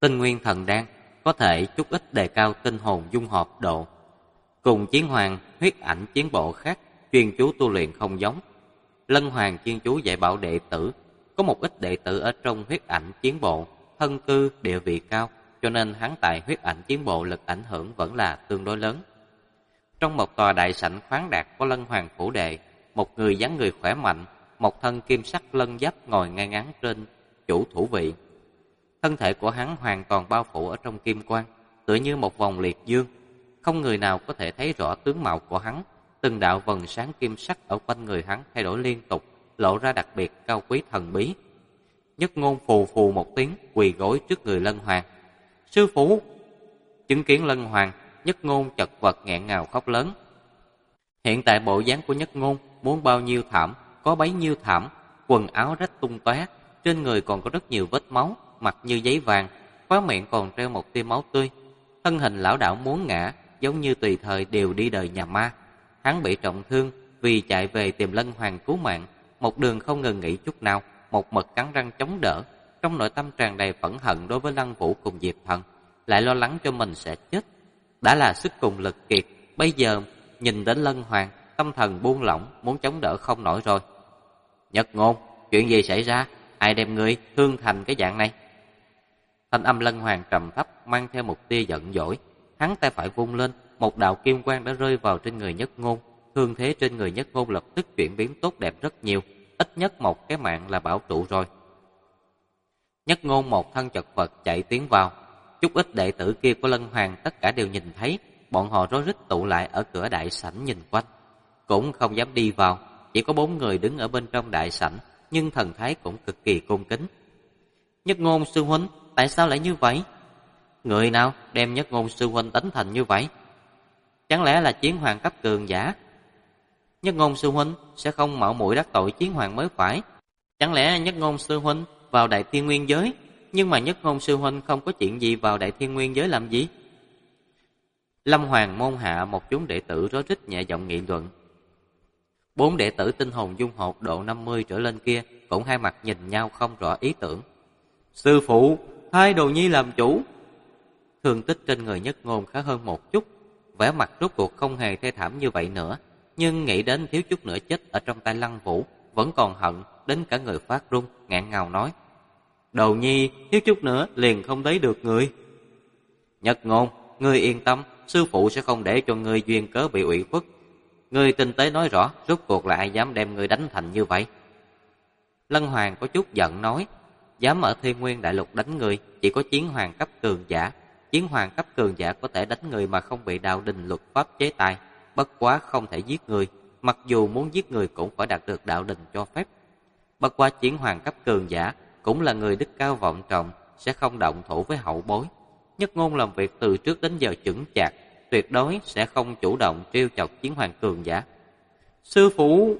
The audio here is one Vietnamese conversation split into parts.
Tinh nguyên thần đan có thể chút ít đề cao tinh hồn dung hợp độ. Cùng chiến hoàng huyết ảnh chiến bộ khác chuyên chú tu luyện không giống. Lân Hoàng chuyên chú dạy bảo đệ tử, có một ít đệ tử ở trong huyết ảnh chiến bộ, thân cư địa vị cao, cho nên hắn tại huyết ảnh chiến bộ lực ảnh hưởng vẫn là tương đối lớn. Trong một tòa đại sảnh khoáng đạt có Lân Hoàng phủ đệ, một người dáng người khỏe mạnh, một thân kim sắc lân giáp ngồi ngay ngắn trên chủ thủ vị. Thân thể của hắn hoàn toàn bao phủ ở trong kim quang, tựa như một vòng liệt dương, không người nào có thể thấy rõ tướng mạo của hắn. Từng đạo vầng sáng kim sắc ở quanh người hắn thay đổi liên tục, lộ ra đặc biệt cao quý thần bí. Nhất Ngôn phù phù một tiếng, quỳ gối trước người Lân Hoàng. Sư phụ! Chứng kiến Lân Hoàng, Nhất Ngôn chật vật nghẹn ngào khóc lớn. Hiện tại bộ dáng của Nhất Ngôn muốn bao nhiêu thảm, có bấy nhiêu thảm, quần áo rách tung tóe, trên người còn có rất nhiều vết máu, mặt như giấy vàng, khóe miệng còn treo một tia máu tươi. Thân hình lão đảo muốn ngã, giống như tùy thời đều đi đời nhà ma. Hắn bị trọng thương, vì chạy về tìm Lân Hoàng cứu mạng, một đường không ngừng nghỉ chút nào, một mực cắn răng chống đỡ. Trong nội tâm tràn đầy phẫn hận đối với Lăng Vũ cùng Diệp Thần, lại lo lắng cho mình sẽ chết. Đã là sức cùng lực kiệt, bây giờ nhìn đến Lân Hoàng, tâm thần buông lỏng, muốn chống đỡ không nổi rồi. Nhất Ngôn, chuyện gì xảy ra? Ai đem ngươi thương thành cái dạng này? Thanh âm Lân Hoàng trầm thấp, mang theo một tia giận dỗi. Hắn tay phải vung lên, một đạo kim quang đã rơi vào trên người Nhất Ngôn. Thương thế trên người Nhất Ngôn lập tức chuyển biến tốt đẹp rất nhiều, ít nhất một cái mạng là bảo trụ rồi. Nhất Ngôn một thân chật vật chạy tiến vào. Chút ít đệ tử kia của Lân Hoàng tất cả đều nhìn thấy, bọn họ rối rít tụ lại ở cửa đại sảnh nhìn quanh, cũng không dám đi vào. Chỉ có 4 người đứng ở bên trong đại sảnh, nhưng thần thái cũng cực kỳ cung kính. Nhất Ngôn sư huynh, tại sao lại như vậy? Người nào đem Nhất Ngôn sư huynh đánh thành như vậy? Chẳng lẽ là chiến hoàng cấp cường giả? Nhất Ngôn sư huynh sẽ không mạo muội đắc tội chiến hoàng mới phải. Chẳng lẽ Nhất Ngôn sư huynh vào Đại Thiên Nguyên giới? Nhưng mà Nhất Ngôn sư huynh không có chuyện gì vào Đại Thiên Nguyên giới làm gì? Lâm Hoàng môn hạ một chúng đệ tử rối rít nhẹ giọng nghị luận. 4 đệ tử tinh hồn dung hợp độ 50 trở lên kia cũng hai mặt nhìn nhau không rõ ý tưởng. Sư phụ, thay Đồ Nhi làm chủ. Thương tích trên người Nhất Ngôn khá hơn một chút, vẻ mặt rốt cuộc không hề thê thảm như vậy nữa, nhưng nghĩ đến thiếu chút nữa chết ở trong tay Lăng Vũ, vẫn còn hận đến cả người phát run, ngạn ngào nói: Đồ Nhi thiếu chút nữa liền không thấy được người. Nhất Ngôn, ngươi yên tâm, sư phụ sẽ không để cho ngươi duyên cớ bị ủy khuất. Ngươi tinh tế nói rõ, rốt cuộc là ai dám đem ngươi đánh thành như vậy? Lân Hoàng có chút giận nói: dám ở Thiên Nguyên Đại Lục đánh người, chỉ có chiến hoàng cấp cường giả. Chiến hoàng cấp cường giả có thể đánh người mà không bị đạo đình luật pháp chế tài, bất quá không thể giết người. Mặc dù muốn giết người cũng phải đạt được đạo đình cho phép. Bất quá chiến hoàng cấp cường giả cũng là người đức cao vọng trọng, sẽ không động thủ với hậu bối. Nhất Ngôn làm việc từ trước đến giờ chững chạc, tuyệt đối sẽ không chủ động trêu chọc chiến hoàng cường giả. Sư phụ!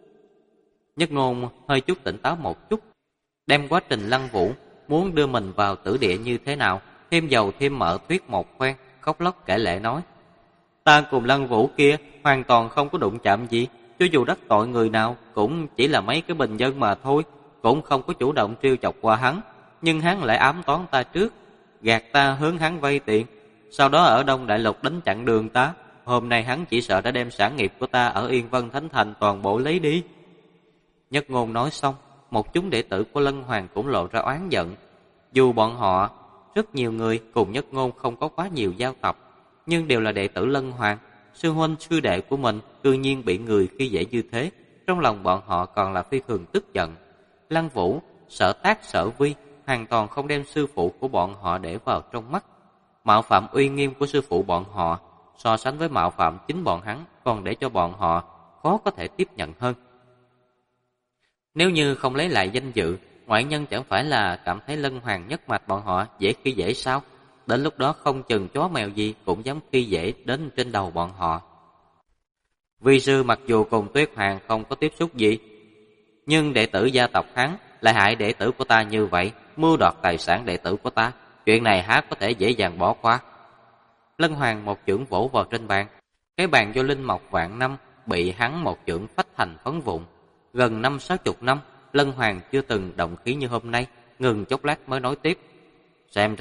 Nhất Ngôn hơi chút tỉnh táo một chút, đem quá trình Lăng Vũ muốn đưa mình vào tử địa như thế nào, thêm dầu thêm mỡ thuyết một phen, khóc lóc kể lể nói: ta cùng Lăng Vũ kia hoàn toàn không có đụng chạm gì, cho dù đắc tội người nào cũng chỉ là mấy cái bình dân mà thôi, cũng không có chủ động trêu chọc qua hắn, nhưng hắn lại ám toán ta trước, gạt ta hướng hắn vay tiền, sau đó ở Đông Đại Lục đánh chặn đường ta. Hôm nay hắn chỉ sợ đã đem sản nghiệp của ta ở Yên Vân Thánh Thành toàn bộ lấy đi. Nhất Ngôn nói xong, một chúng đệ tử của Lân Hoàng cũng lộ ra oán giận. Dù bọn họ rất nhiều người cùng Nhất Ngôn không có quá nhiều giao tập, nhưng đều là đệ tử Lân Hoàng. Sư huynh sư đệ của mình tự nhiên bị người khi dễ như thế, trong lòng bọn họ còn là phi thường tức giận. Lăng Vũ sở tác sở vi, hoàn toàn không đem sư phụ của bọn họ để vào trong mắt. Mạo phạm uy nghiêm của sư phụ bọn họ, so sánh với mạo phạm chính bọn hắn, còn để cho bọn họ khó có thể tiếp nhận hơn. Nếu như không lấy lại danh dự, ngoại nhân chẳng phải là cảm thấy Lân Hoàng nhất mạch bọn họ dễ khi dễ sao? Đến lúc đó không chừng chó mèo gì cũng dám khi dễ đến trên đầu bọn họ. Vi sư mặc dù cùng Tuyết Hoàng không có tiếp xúc gì, nhưng đệ tử gia tộc hắn lại hại đệ tử của ta như vậy, mưu đoạt tài sản đệ tử của ta, chuyện này há có thể dễ dàng bỏ qua. Lân Hoàng một chưởng vỗ vào trên bàn, cái bàn do linh mộc vạn năm bị hắn một chưởng phách thành phấn vụn. Gần 50-60 năm, Lân Hoàng chưa từng động khí như hôm nay, ngừng chốc lát mới nói tiếp: xem ra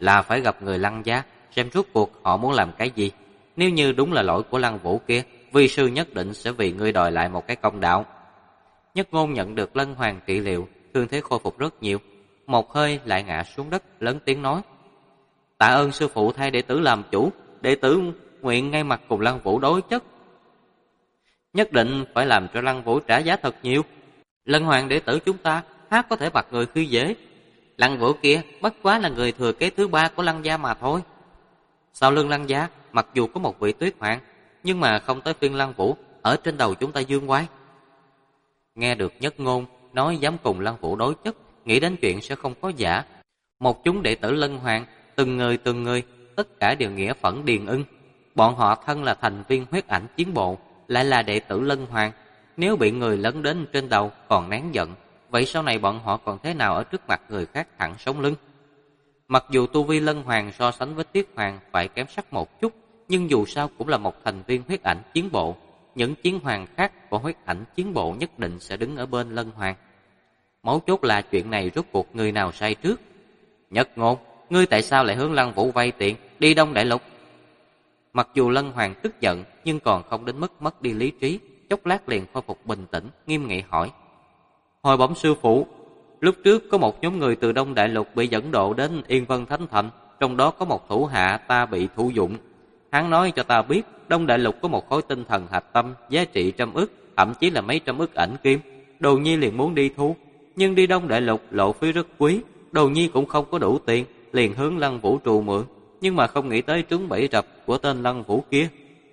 là phải gặp người Lăng gia, xem rốt cuộc họ muốn làm cái gì. Nếu như đúng là lỗi của Lăng Vũ kia, vi sư nhất định sẽ vì ngươi đòi lại một cái công đạo. Nhất Ngôn nhận được Lân Hoàng trị liệu, thương thế khôi phục rất nhiều, một hơi lại ngã xuống đất, lớn tiếng nói: Tạ ơn sư phụ thay đệ tử làm chủ, đệ tử nguyện ngay mặt cùng Lăng Vũ đối chất. Nhất định phải làm cho Lăng Vũ trả giá thật nhiều. Lân Hoàng đệ tử chúng ta há có thể bạc người khi dễ. Lăng Vũ kia bất quá là người thừa kế thứ 3 của Lăng gia mà thôi. Sau lưng Lăng gia mặc dù có một vị Tuyết Hoàng, nhưng mà không tới phiên Lăng Vũ ở trên đầu chúng ta dương oai. Nghe được Nhất Ngôn nói dám cùng Lăng Vũ đối chất, nghĩ đến chuyện sẽ không có giả. Một chúng đệ tử Lân Hoàng, từng người, tất cả đều nghĩa phẫn điền ưng. Bọn họ thân là thành viên huyết ảnh chiến bộ, lại là đệ tử Lân Hoàng. Nếu bị người lấn đến trên đầu còn nén giận, vậy sau này bọn họ còn thế nào ở trước mặt người khác thẳng sống lưng? Mặc dù tu vi Lân Hoàng so sánh với Tuyết Hoàng phải kém sắc một chút, nhưng dù sao cũng là một thành viên huyết ảnh chiến bộ. Những chiến hoàng khác của huyết ảnh chiến bộ nhất định sẽ đứng ở bên Lân Hoàng. Mấu chốt là chuyện này rốt cuộc người nào sai trước? Nhất Ngôn, ngươi tại sao lại hướng Lăng Vũ vay tiền đi Đông Đại Lục? Mặc dù Lân Hoàng tức giận, nhưng còn không đến mức mất đi lý trí, chốc lát liền khôi phục bình tĩnh, nghiêm nghị hỏi: Hồi bẩm sư phụ, lúc trước có một nhóm người từ Đông Đại Lục bị dẫn độ đến Yên Vân Thánh Thành, trong đó có một thủ hạ ta bị thụ dụng. Hắn nói cho ta biết, Đông Đại Lục có một khối tinh thần hạch tâm giá trị trăm ức, thậm chí là mấy trăm ức ảnh kim. Đồ Nhi liền muốn đi thu, nhưng đi Đông Đại Lục lộ phí rất quý, Đồ Nhi cũng không có đủ tiền, liền hướng Lăng Vũ trù mượn, nhưng mà không nghĩ tới trúng bẫy rập của tên Lăng Vũ kia.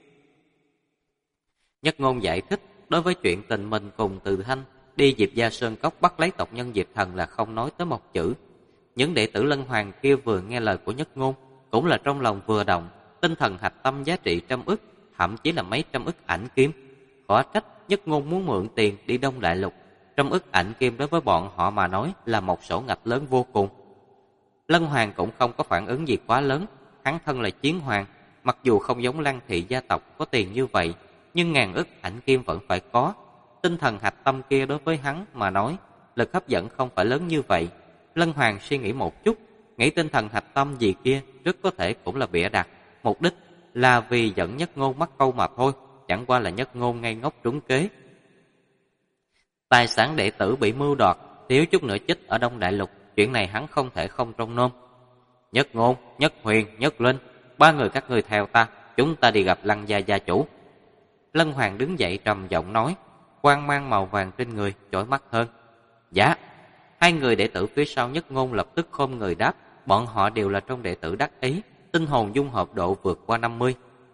Nhất Ngôn giải thích, đối với chuyện tình mình cùng Từ Thanh đi Diệp Gia Sơn Cốc bắt lấy tộc nhân Diệp Thần là không nói tới một chữ. Những đệ tử Lân Hoàng kia vừa nghe lời của Nhất Ngôn, cũng là trong lòng vừa động. Tinh thần hạch tâm giá trị trăm ức, thậm chí là mấy trăm ức ảnh kim. Khó trách Nhất Ngôn muốn mượn tiền đi Đông Đại Lục. Trăm ức ảnh kim đối với bọn họ mà nói là một sổ ngạch lớn vô cùng. Lân Hoàng cũng không có phản ứng gì quá lớn. Hắn thân là chiến hoàng, mặc dù không giống Lăng thị gia tộc có tiền như vậy, nhưng ngàn ức ảnh kim vẫn phải có. Tinh thần hạch tâm kia đối với hắn mà nói, lực hấp dẫn không phải lớn như vậy. Lân Hoàng suy nghĩ một chút, nghĩ tinh thần hạch tâm gì kia rất có thể cũng là bịa đặt. Mục đích là vì dẫn Nhất Ngôn mắc câu mà thôi, chẳng qua là Nhất Ngôn ngây ngốc trúng kế. Tài sản đệ tử bị mưu đoạt, thiếu chút nữa chết ở Đông Đại Lục, chuyện này hắn không thể không trông nom. Nhất Ngôn, Nhất Huyền, Nhất Linh, 3 người các ngươi theo ta, chúng ta đi gặp Lăng gia gia chủ. Lân Hoàng đứng dậy trầm giọng nói, quang mang màu vàng trên người chói mắt hơn. Dạ. 2 người đệ tử phía sau Nhất Ngôn lập tức khom người đáp, bọn họ đều là trong đệ tử đắc ý, tinh hồn dung hợp độ vượt qua 50.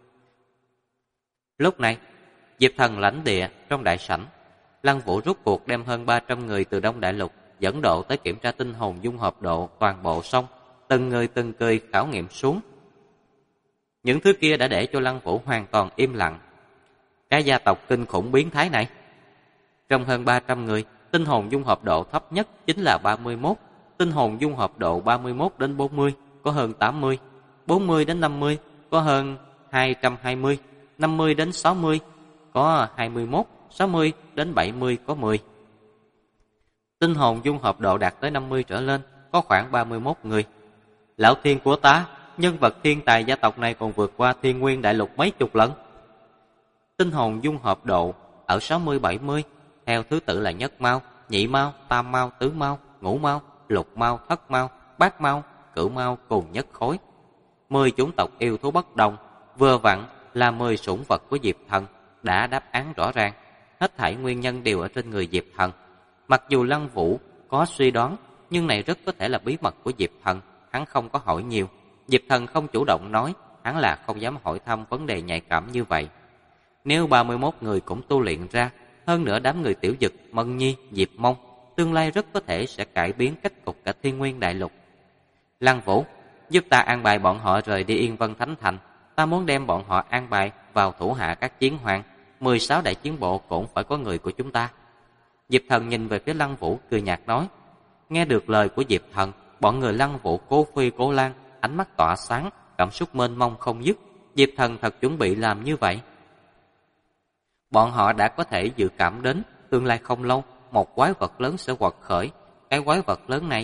Lúc này, Diệp Thần lãnh địa trong đại sảnh, Lăng Vũ rút cuộc đem hơn 300 người từ Đông Đại Lục dẫn độ tới kiểm tra tinh hồn dung hợp độ toàn bộ xong, từng người khảo nghiệm xuống. Những thứ kia đã để cho Lăng Vũ hoàn toàn im lặng. Cái gia tộc kinh khủng biến thái này. Trong hơn 300 người, tinh hồn dung hợp độ thấp nhất chính là 31, tinh hồn dung hợp độ 31 đến 40 có hơn 80, 40 đến 50 có hơn 220, 50 đến 60 có 21, 60 đến 70 có 10. Tinh hồn dung hợp độ đạt tới 50 trở lên có khoảng 31 người. Lão thiên của ta, nhân vật thiên tài gia tộc này còn vượt qua Thiên Nguyên Đại Lục mấy chục lần. Tinh hồn dung hợp độ ở 60-70, theo thứ tự là nhất mao, nhị mao, tam mao, tứ mao, ngũ mao, lục mao, thất mao, bát mao, cửu mao cùng nhất khối. 10 chủng tộc yêu thú bất đồng, vừa vặn là 10 sủng vật của Diệp Thần, đã đáp án rõ ràng. Hết thảy nguyên nhân đều ở trên người Diệp Thần. Mặc dù Lăng Vũ có suy đoán, nhưng này rất có thể là bí mật của Diệp Thần, hắn không có hỏi nhiều. Diệp Thần không chủ động nói, hắn là không dám hỏi thăm vấn đề nhạy cảm như vậy. Nếu 31 người cũng tu luyện ra, hơn nữa đám người Tiểu Dực, Mân Nhi, Diệp Mông, tương lai rất có thể sẽ cải biến cách cục cả Thiên Nguyên Đại Lục. Lăng Vũ, giúp ta an bài bọn họ rời đi Yên Vân Thánh Thành. Ta muốn đem bọn họ an bài vào thủ hạ các chiến hoàng. 16 đại chiến bộ cũng phải có người của chúng ta. Diệp Thần nhìn về phía Lăng Vũ cười nhạt nói. Nghe được lời của Diệp Thần, bọn người Lăng Vũ Cố Phi Cố Lan ánh mắt tỏa sáng, cảm xúc mênh mông không dứt. Diệp Thần thật chuẩn bị làm như vậy. Bọn họ đã có thể dự cảm đến tương lai không lâu một quái vật lớn sẽ quật khởi. Cái quái vật lớn này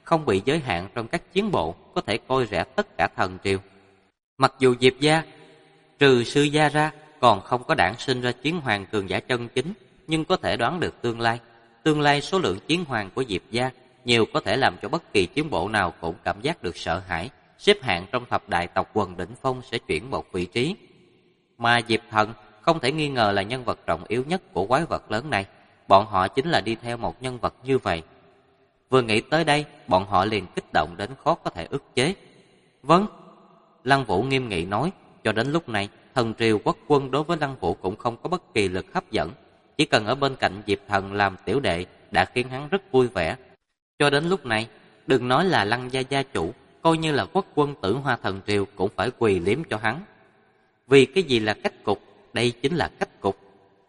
không bị giới hạn trong các chiến bộ, có thể coi rẻ tất cả thần triều. Mặc dù Diệp gia trừ sư gia ra còn không có đản sinh ra chiến hoàng cường giả chân chính, nhưng có thể đoán được tương lai. Tương lai số lượng chiến hoàng của Diệp gia nhiều có thể làm cho bất kỳ chiến bộ nào cũng cảm giác được sợ hãi, xếp hạng trong thập đại tộc quần đỉnh phong sẽ chuyển một vị trí. Mà Diệp Thần không thể nghi ngờ là nhân vật trọng yếu nhất của quái vật lớn này, bọn họ chính là đi theo một nhân vật như vậy. Vừa nghĩ tới đây, bọn họ liền kích động đến khó có thể ức chế. Vâng, Lăng Vũ nghiêm nghị nói, cho đến lúc này, thần triều quốc quân đối với Lăng Vũ cũng không có bất kỳ lực hấp dẫn, chỉ cần ở bên cạnh Diệp Thần làm tiểu đệ đã khiến hắn rất vui vẻ. Cho đến lúc này, đừng nói là Lăng gia gia chủ, coi như là quốc quân Tử Hoa thần triều cũng phải quỳ liếm cho hắn. Vì cái gì là cách cục? Đây chính là cách cục.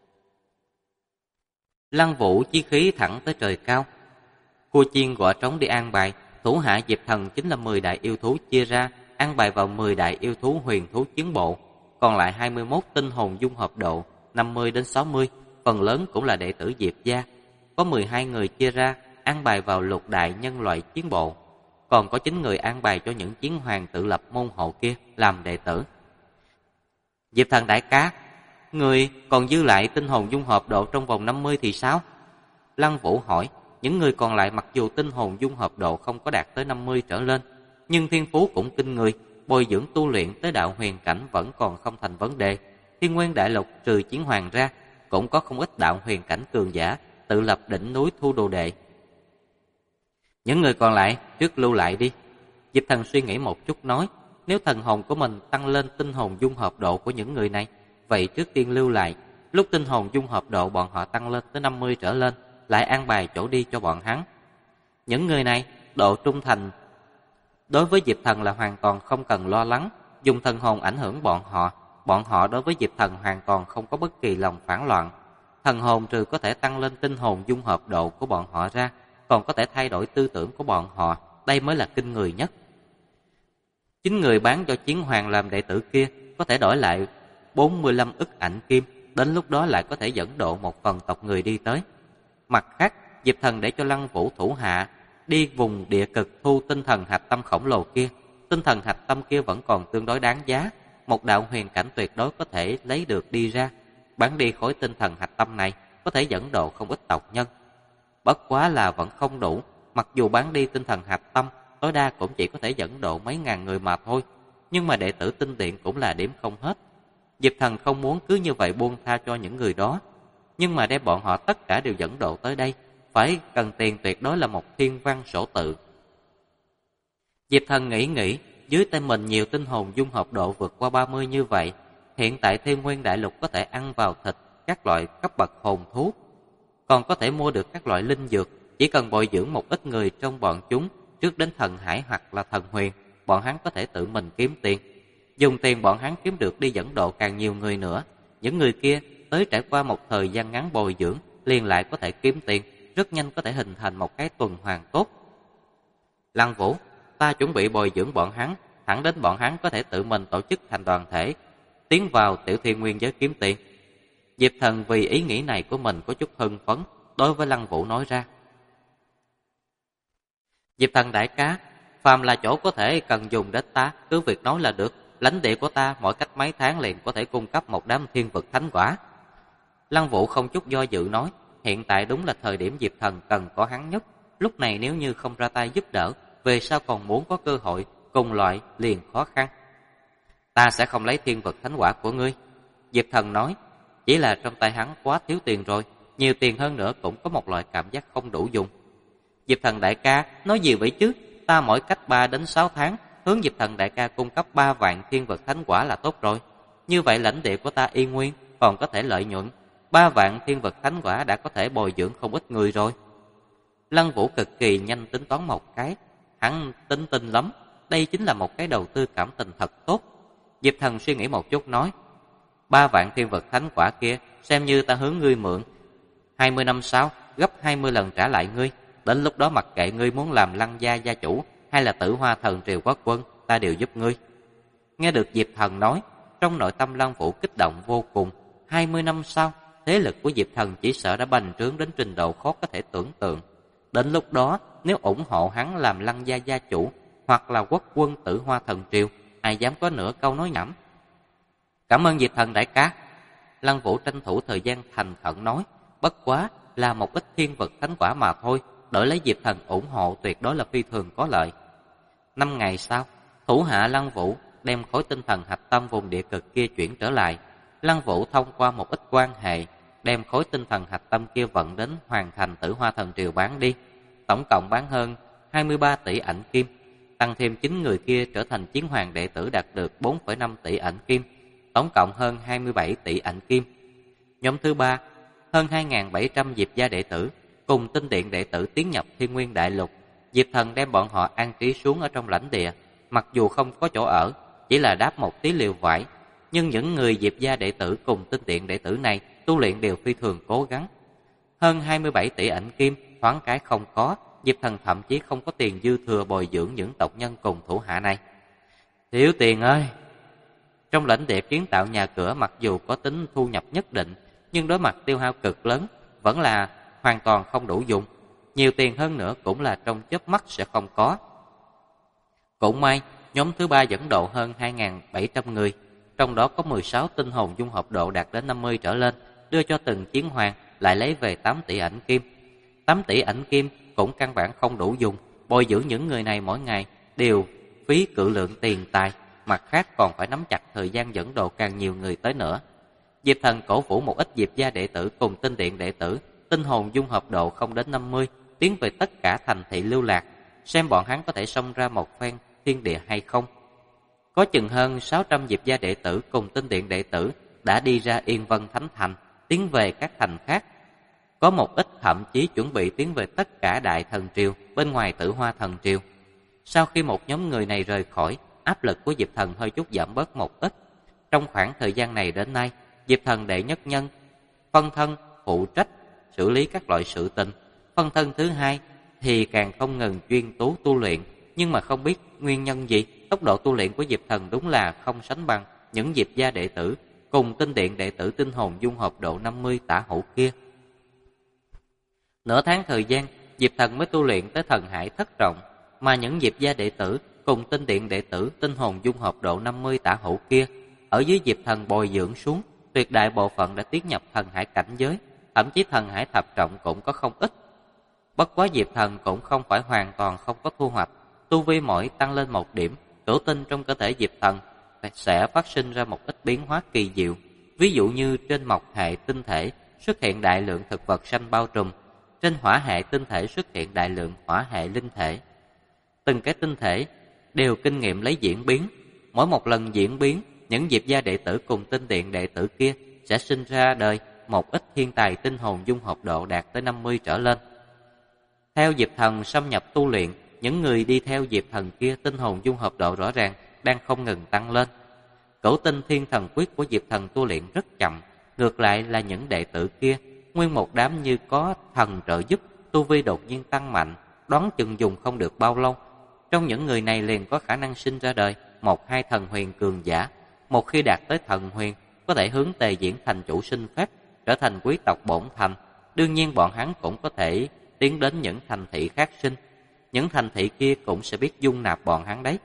Lăng Vũ chí khí thẳng tới trời cao. Cua chiên gõ trống đi an bài, thủ hạ Diệp Thần chính là 10 đại yêu thú chia ra, an bài vào 10 đại yêu thú huyền thú chiến bộ, còn lại 21 tinh hồn dung hợp độ 50 đến 60, phần lớn cũng là đệ tử Diệp gia. Có 12 người chia ra an bài vào lục đại nhân loại chiến bộ, còn có 9 người an bài cho những chiến hoàng tự lập môn hộ kia làm đệ tử. Diệp Thần đại ca, người còn dư lại tinh hồn dung hợp độ trong vòng 50 thì sao? Lăng Vũ hỏi. Những người còn lại mặc dù tinh hồn dung hợp độ không có đạt tới 50 trở lên, nhưng thiên phú cũng kinh người, bồi dưỡng tu luyện tới đạo huyền cảnh vẫn còn không thành vấn đề. Thiên Nguyên đại lục trừ chiến hoàng ra, cũng có không ít đạo huyền cảnh cường giả tự lập đỉnh núi thu đồ đệ. Những người còn lại trước lưu lại đi. Diệp Thần suy nghĩ một chút nói, nếu thần hồn của mình tăng lên tinh hồn dung hợp độ của những người này, vậy trước tiên lưu lại, lúc tinh hồn dung hợp độ bọn họ tăng lên tới 50 trở lên, lại an bài chỗ đi cho bọn hắn. Những người này, độ trung thành đối với Diệp Thần là hoàn toàn không cần lo lắng, dùng thần hồn ảnh hưởng bọn họ đối với Diệp Thần hoàn toàn không có bất kỳ lòng phản loạn. Thần hồn trừ có thể tăng lên tinh hồn dung hợp độ của bọn họ ra, còn có thể thay đổi tư tưởng của bọn họ, đây mới là kinh người nhất. 9 người bán cho chiến hoàng làm đệ tử kia có thể đổi lại 45 ức ảnh kim, đến lúc đó lại có thể dẫn độ một phần tộc người đi tới. Mặt khác, Diệp Thần để cho Lăng Vũ thủ hạ đi vùng địa cực thu tinh thần hạch tâm khổng lồ kia. Tinh thần hạch tâm kia vẫn còn tương đối đáng giá, một đạo huyền cảnh tuyệt đối có thể lấy được đi ra. Bán đi khối tinh thần hạch tâm này có thể dẫn độ không ít tộc nhân. Bất quá là vẫn không đủ, mặc dù bán đi tinh thần hạch tâm, tối đa cũng chỉ có thể dẫn độ mấy ngàn người mà thôi. Nhưng mà đệ tử tinh điện cũng là điểm không hết. Diệp Thần không muốn cứ như vậy buông tha cho những người đó, nhưng mà đem bọn họ tất cả đều dẫn độ tới đây, phải cần tiền tuyệt đối là một thiên văn sổ tự. Diệp Thần nghĩ, dưới tay mình nhiều tinh hồn dung hợp độ vượt qua 30 như vậy, hiện tại Thiên Nguyên đại lục có thể ăn vào thịt các loại cấp bậc hồn thú, còn có thể mua được các loại linh dược, chỉ cần bồi dưỡng một ít người trong bọn chúng trước đến thần hải hoặc là thần huyền, bọn hắn có thể tự mình kiếm tiền. Dùng tiền bọn hắn kiếm được đi dẫn độ càng nhiều người nữa, những người kia tới trải qua một thời gian ngắn bồi dưỡng liền lại có thể kiếm tiền, rất nhanh có thể hình thành một cái tuần hoàn tốt. Lăng Vũ, ta chuẩn bị bồi dưỡng bọn hắn, thẳng đến bọn hắn có thể tự mình tổ chức thành đoàn thể, tiến vào tiểu thiên nguyên giới kiếm tiền. Diệp Thần vì ý nghĩ này của mình có chút hưng phấn, đối với Lăng Vũ nói ra. Diệp Thần đại ca, phàm là chỗ có thể cần dùng đến ta, cứ việc nói là được. Lãnh địa của ta mỗi cách mấy tháng liền có thể cung cấp một đám thiên vực thánh quả. Lăng Vũ không chút do dự nói, hiện tại đúng là thời điểm Diệp Thần cần có hắn nhất. Lúc này nếu như không ra tay giúp đỡ, về sau còn muốn có cơ hội cùng loại liền khó khăn. Ta sẽ không lấy thiên vực thánh quả của ngươi. Diệp Thần nói, chỉ là trong tay hắn quá thiếu tiền rồi, nhiều tiền hơn nữa cũng có một loại cảm giác không đủ dùng. Diệp Thần đại ca, nói gì vậy chứ? Ta mỗi cách 3 đến 6 tháng hướng Diệp Thần đại ca cung cấp 3 vạn thiên vực thánh quả là tốt rồi. Như vậy lãnh địa của ta y nguyên còn có thể lợi nhuận. 3 vạn thiên vực thánh quả đã có thể bồi dưỡng không ít người rồi. Lăng Vũ cực kỳ nhanh tính toán một cái. Hắn tính tinh lắm. Đây chính là một cái đầu tư cảm tình thật tốt. Diệp Thần suy nghĩ một chút nói, 3 vạn thiên vực thánh quả kia xem như ta hướng ngươi mượn. 20 năm sau gấp 20 lần trả lại ngươi. Đến lúc đó mặc kệ ngươi muốn làm Lăng gia gia chủ hay là Tử Hoa thần triều quốc quân, ta đều giúp ngươi. Nghe được Diệp Thần nói, trong nội tâm Lăng Vũ kích động vô cùng. 20 năm sau, thế lực của Diệp Thần chỉ sợ đã bành trướng đến trình độ khó có thể tưởng tượng. Đến lúc đó, nếu ủng hộ hắn làm Lăng gia gia chủ hoặc là quốc quân Tử Hoa thần triều, ai dám có nửa câu nói nhảm. Cảm ơn Diệp Thần đại ca. Lăng Vũ tranh thủ thời gian thành khẩn nói, bất quá là một ít thiên vực thánh quả mà thôi, đổi lấy Diệp Thần ủng hộ tuyệt đối là phi thường có lợi. 5 ngày sau, thủ hạ Lăng Vũ đem khối tinh thần hạch tâm vùng địa cực kia chuyển trở lại. Lăng Vũ thông qua một ít quan hệ đem khối tinh thần hạch tâm kia vận đến hoàn thành Tử Hoa thần triều bán đi. Tổng cộng bán hơn 23 tỷ ảnh kim, tăng thêm 9 người kia trở thành chiến hoàng đệ tử đạt được 4,5 tỷ ảnh kim, tổng cộng hơn 27 tỷ ảnh kim. Nhóm thứ ba, hơn 2.700 Diệp gia đệ tử cùng tinh điện đệ tử tiến nhập Thiên Nguyên Đại Lục. Diệp Thần đem bọn họ an trí xuống ở trong lãnh địa, mặc dù không có chỗ ở, chỉ là đáp một tí liều vải, nhưng những người Diệp gia đệ tử cùng tinh điện đệ tử này tu luyện đều phi thường cố gắng. Hơn 27 tỷ ảnh kim, thoáng cái không có, Diệp Thần thậm chí không có tiền dư thừa bồi dưỡng những tộc nhân cùng thủ hạ này. Thiếu tiền ơi! Trong lãnh địa kiến tạo nhà cửa mặc dù có tính thu nhập nhất định, nhưng đối mặt tiêu hao cực lớn, vẫn là hoàn toàn không đủ dùng. Nhiều tiền hơn nữa cũng là trong chớp mắt sẽ không có. Cũng may, nhóm thứ ba dẫn độ hơn 2.700 người, trong đó có 16 tinh hồn dung hợp độ đạt đến 50 trở lên, đưa cho từng chiến hoàng, lại lấy về 8 tỷ ảnh kim. 8 tỷ ảnh kim cũng căn bản không đủ dùng, bồi dưỡng những người này mỗi ngày đều phí cự lượng tiền tài, mặt khác còn phải nắm chặt thời gian dẫn độ càng nhiều người tới nữa. Diệp Thần cổ vũ một ít Diệp gia đệ tử cùng tinh điện đệ tử, tinh hồn dung hợp độ không đến 50, tiến về tất cả thành thị lưu lạc, xem bọn hắn có thể xông ra một phen thiên địa hay không. Có chừng hơn 600 Diệp gia đệ tử cùng tinh điện đệ tử đã đi ra Yên Vân Thánh Thành, tiến về các thành khác. Có một ít thậm chí chuẩn bị tiến về tất cả đại thần triều bên ngoài Tử Hoa thần triều. Sau khi một nhóm người này rời khỏi, áp lực của Diệp Thần hơi chút giảm bớt một ít. Trong khoảng thời gian này đến nay, Diệp Thần đệ nhất nhân phân thân phụ trách xử lý các loại sự tình, phân thân thứ hai thì càng không ngừng chuyên tú tu luyện, nhưng mà không biết nguyên nhân gì, tốc độ tu luyện của Diệp Thần đúng là không sánh bằng những Diệp gia đệ tử cùng tinh điện đệ tử tinh hồn dung hợp độ 50 tả hữu kia. Nửa tháng thời gian, Diệp Thần mới tu luyện tới thần hải thất trọng, mà những Diệp gia đệ tử cùng tinh điện đệ tử tinh hồn dung hợp độ 50 tả hữu kia, ở dưới Diệp Thần bồi dưỡng xuống, tuyệt đại bộ phận đã tiến nhập thần hải cảnh giới, thậm chí thần hải thập trọng cũng có không ít. Bất quá Diệp Thần cũng không phải hoàn toàn không có thu hoạch, tu vi mỗi tăng lên một điểm, cửu tinh trong cơ thể Diệp Thần sẽ phát sinh ra một ít biến hóa kỳ diệu. Ví dụ như trên mộc hệ tinh thể xuất hiện đại lượng thực vật xanh bao trùm, trên hỏa hệ tinh thể xuất hiện đại lượng hỏa hệ linh thể. Từng cái tinh thể đều kinh nghiệm lấy diễn biến, mỗi một lần diễn biến, những Diệp gia đệ tử cùng tinh điện đệ tử kia sẽ sinh ra đời một ít thiên tài tinh hồn dung hợp độ đạt tới 50 trở lên. Theo Diệp Thần xâm nhập tu luyện, những người đi theo Diệp Thần kia tinh hồn dung hợp độ rõ ràng đang không ngừng tăng lên. Cửu tinh thiên thần quyết của Diệp Thần tu luyện rất chậm, ngược lại là những đệ tử kia, nguyên một đám như có thần trợ giúp, tu vi đột nhiên tăng mạnh, đoán chừng dùng không được bao lâu. Trong những người này liền có khả năng sinh ra đời một hai thần huyền cường giả. Một khi đạt tới thần huyền, có thể hướng Tề Diễn thành chủ sinh phép, trở thành quý tộc bổn thành. Đương nhiên bọn hắn cũng có thể tiến đến những thành thị khác sinh. Những thành thị kia cũng sẽ biết dung nạp bọn hắn đấy.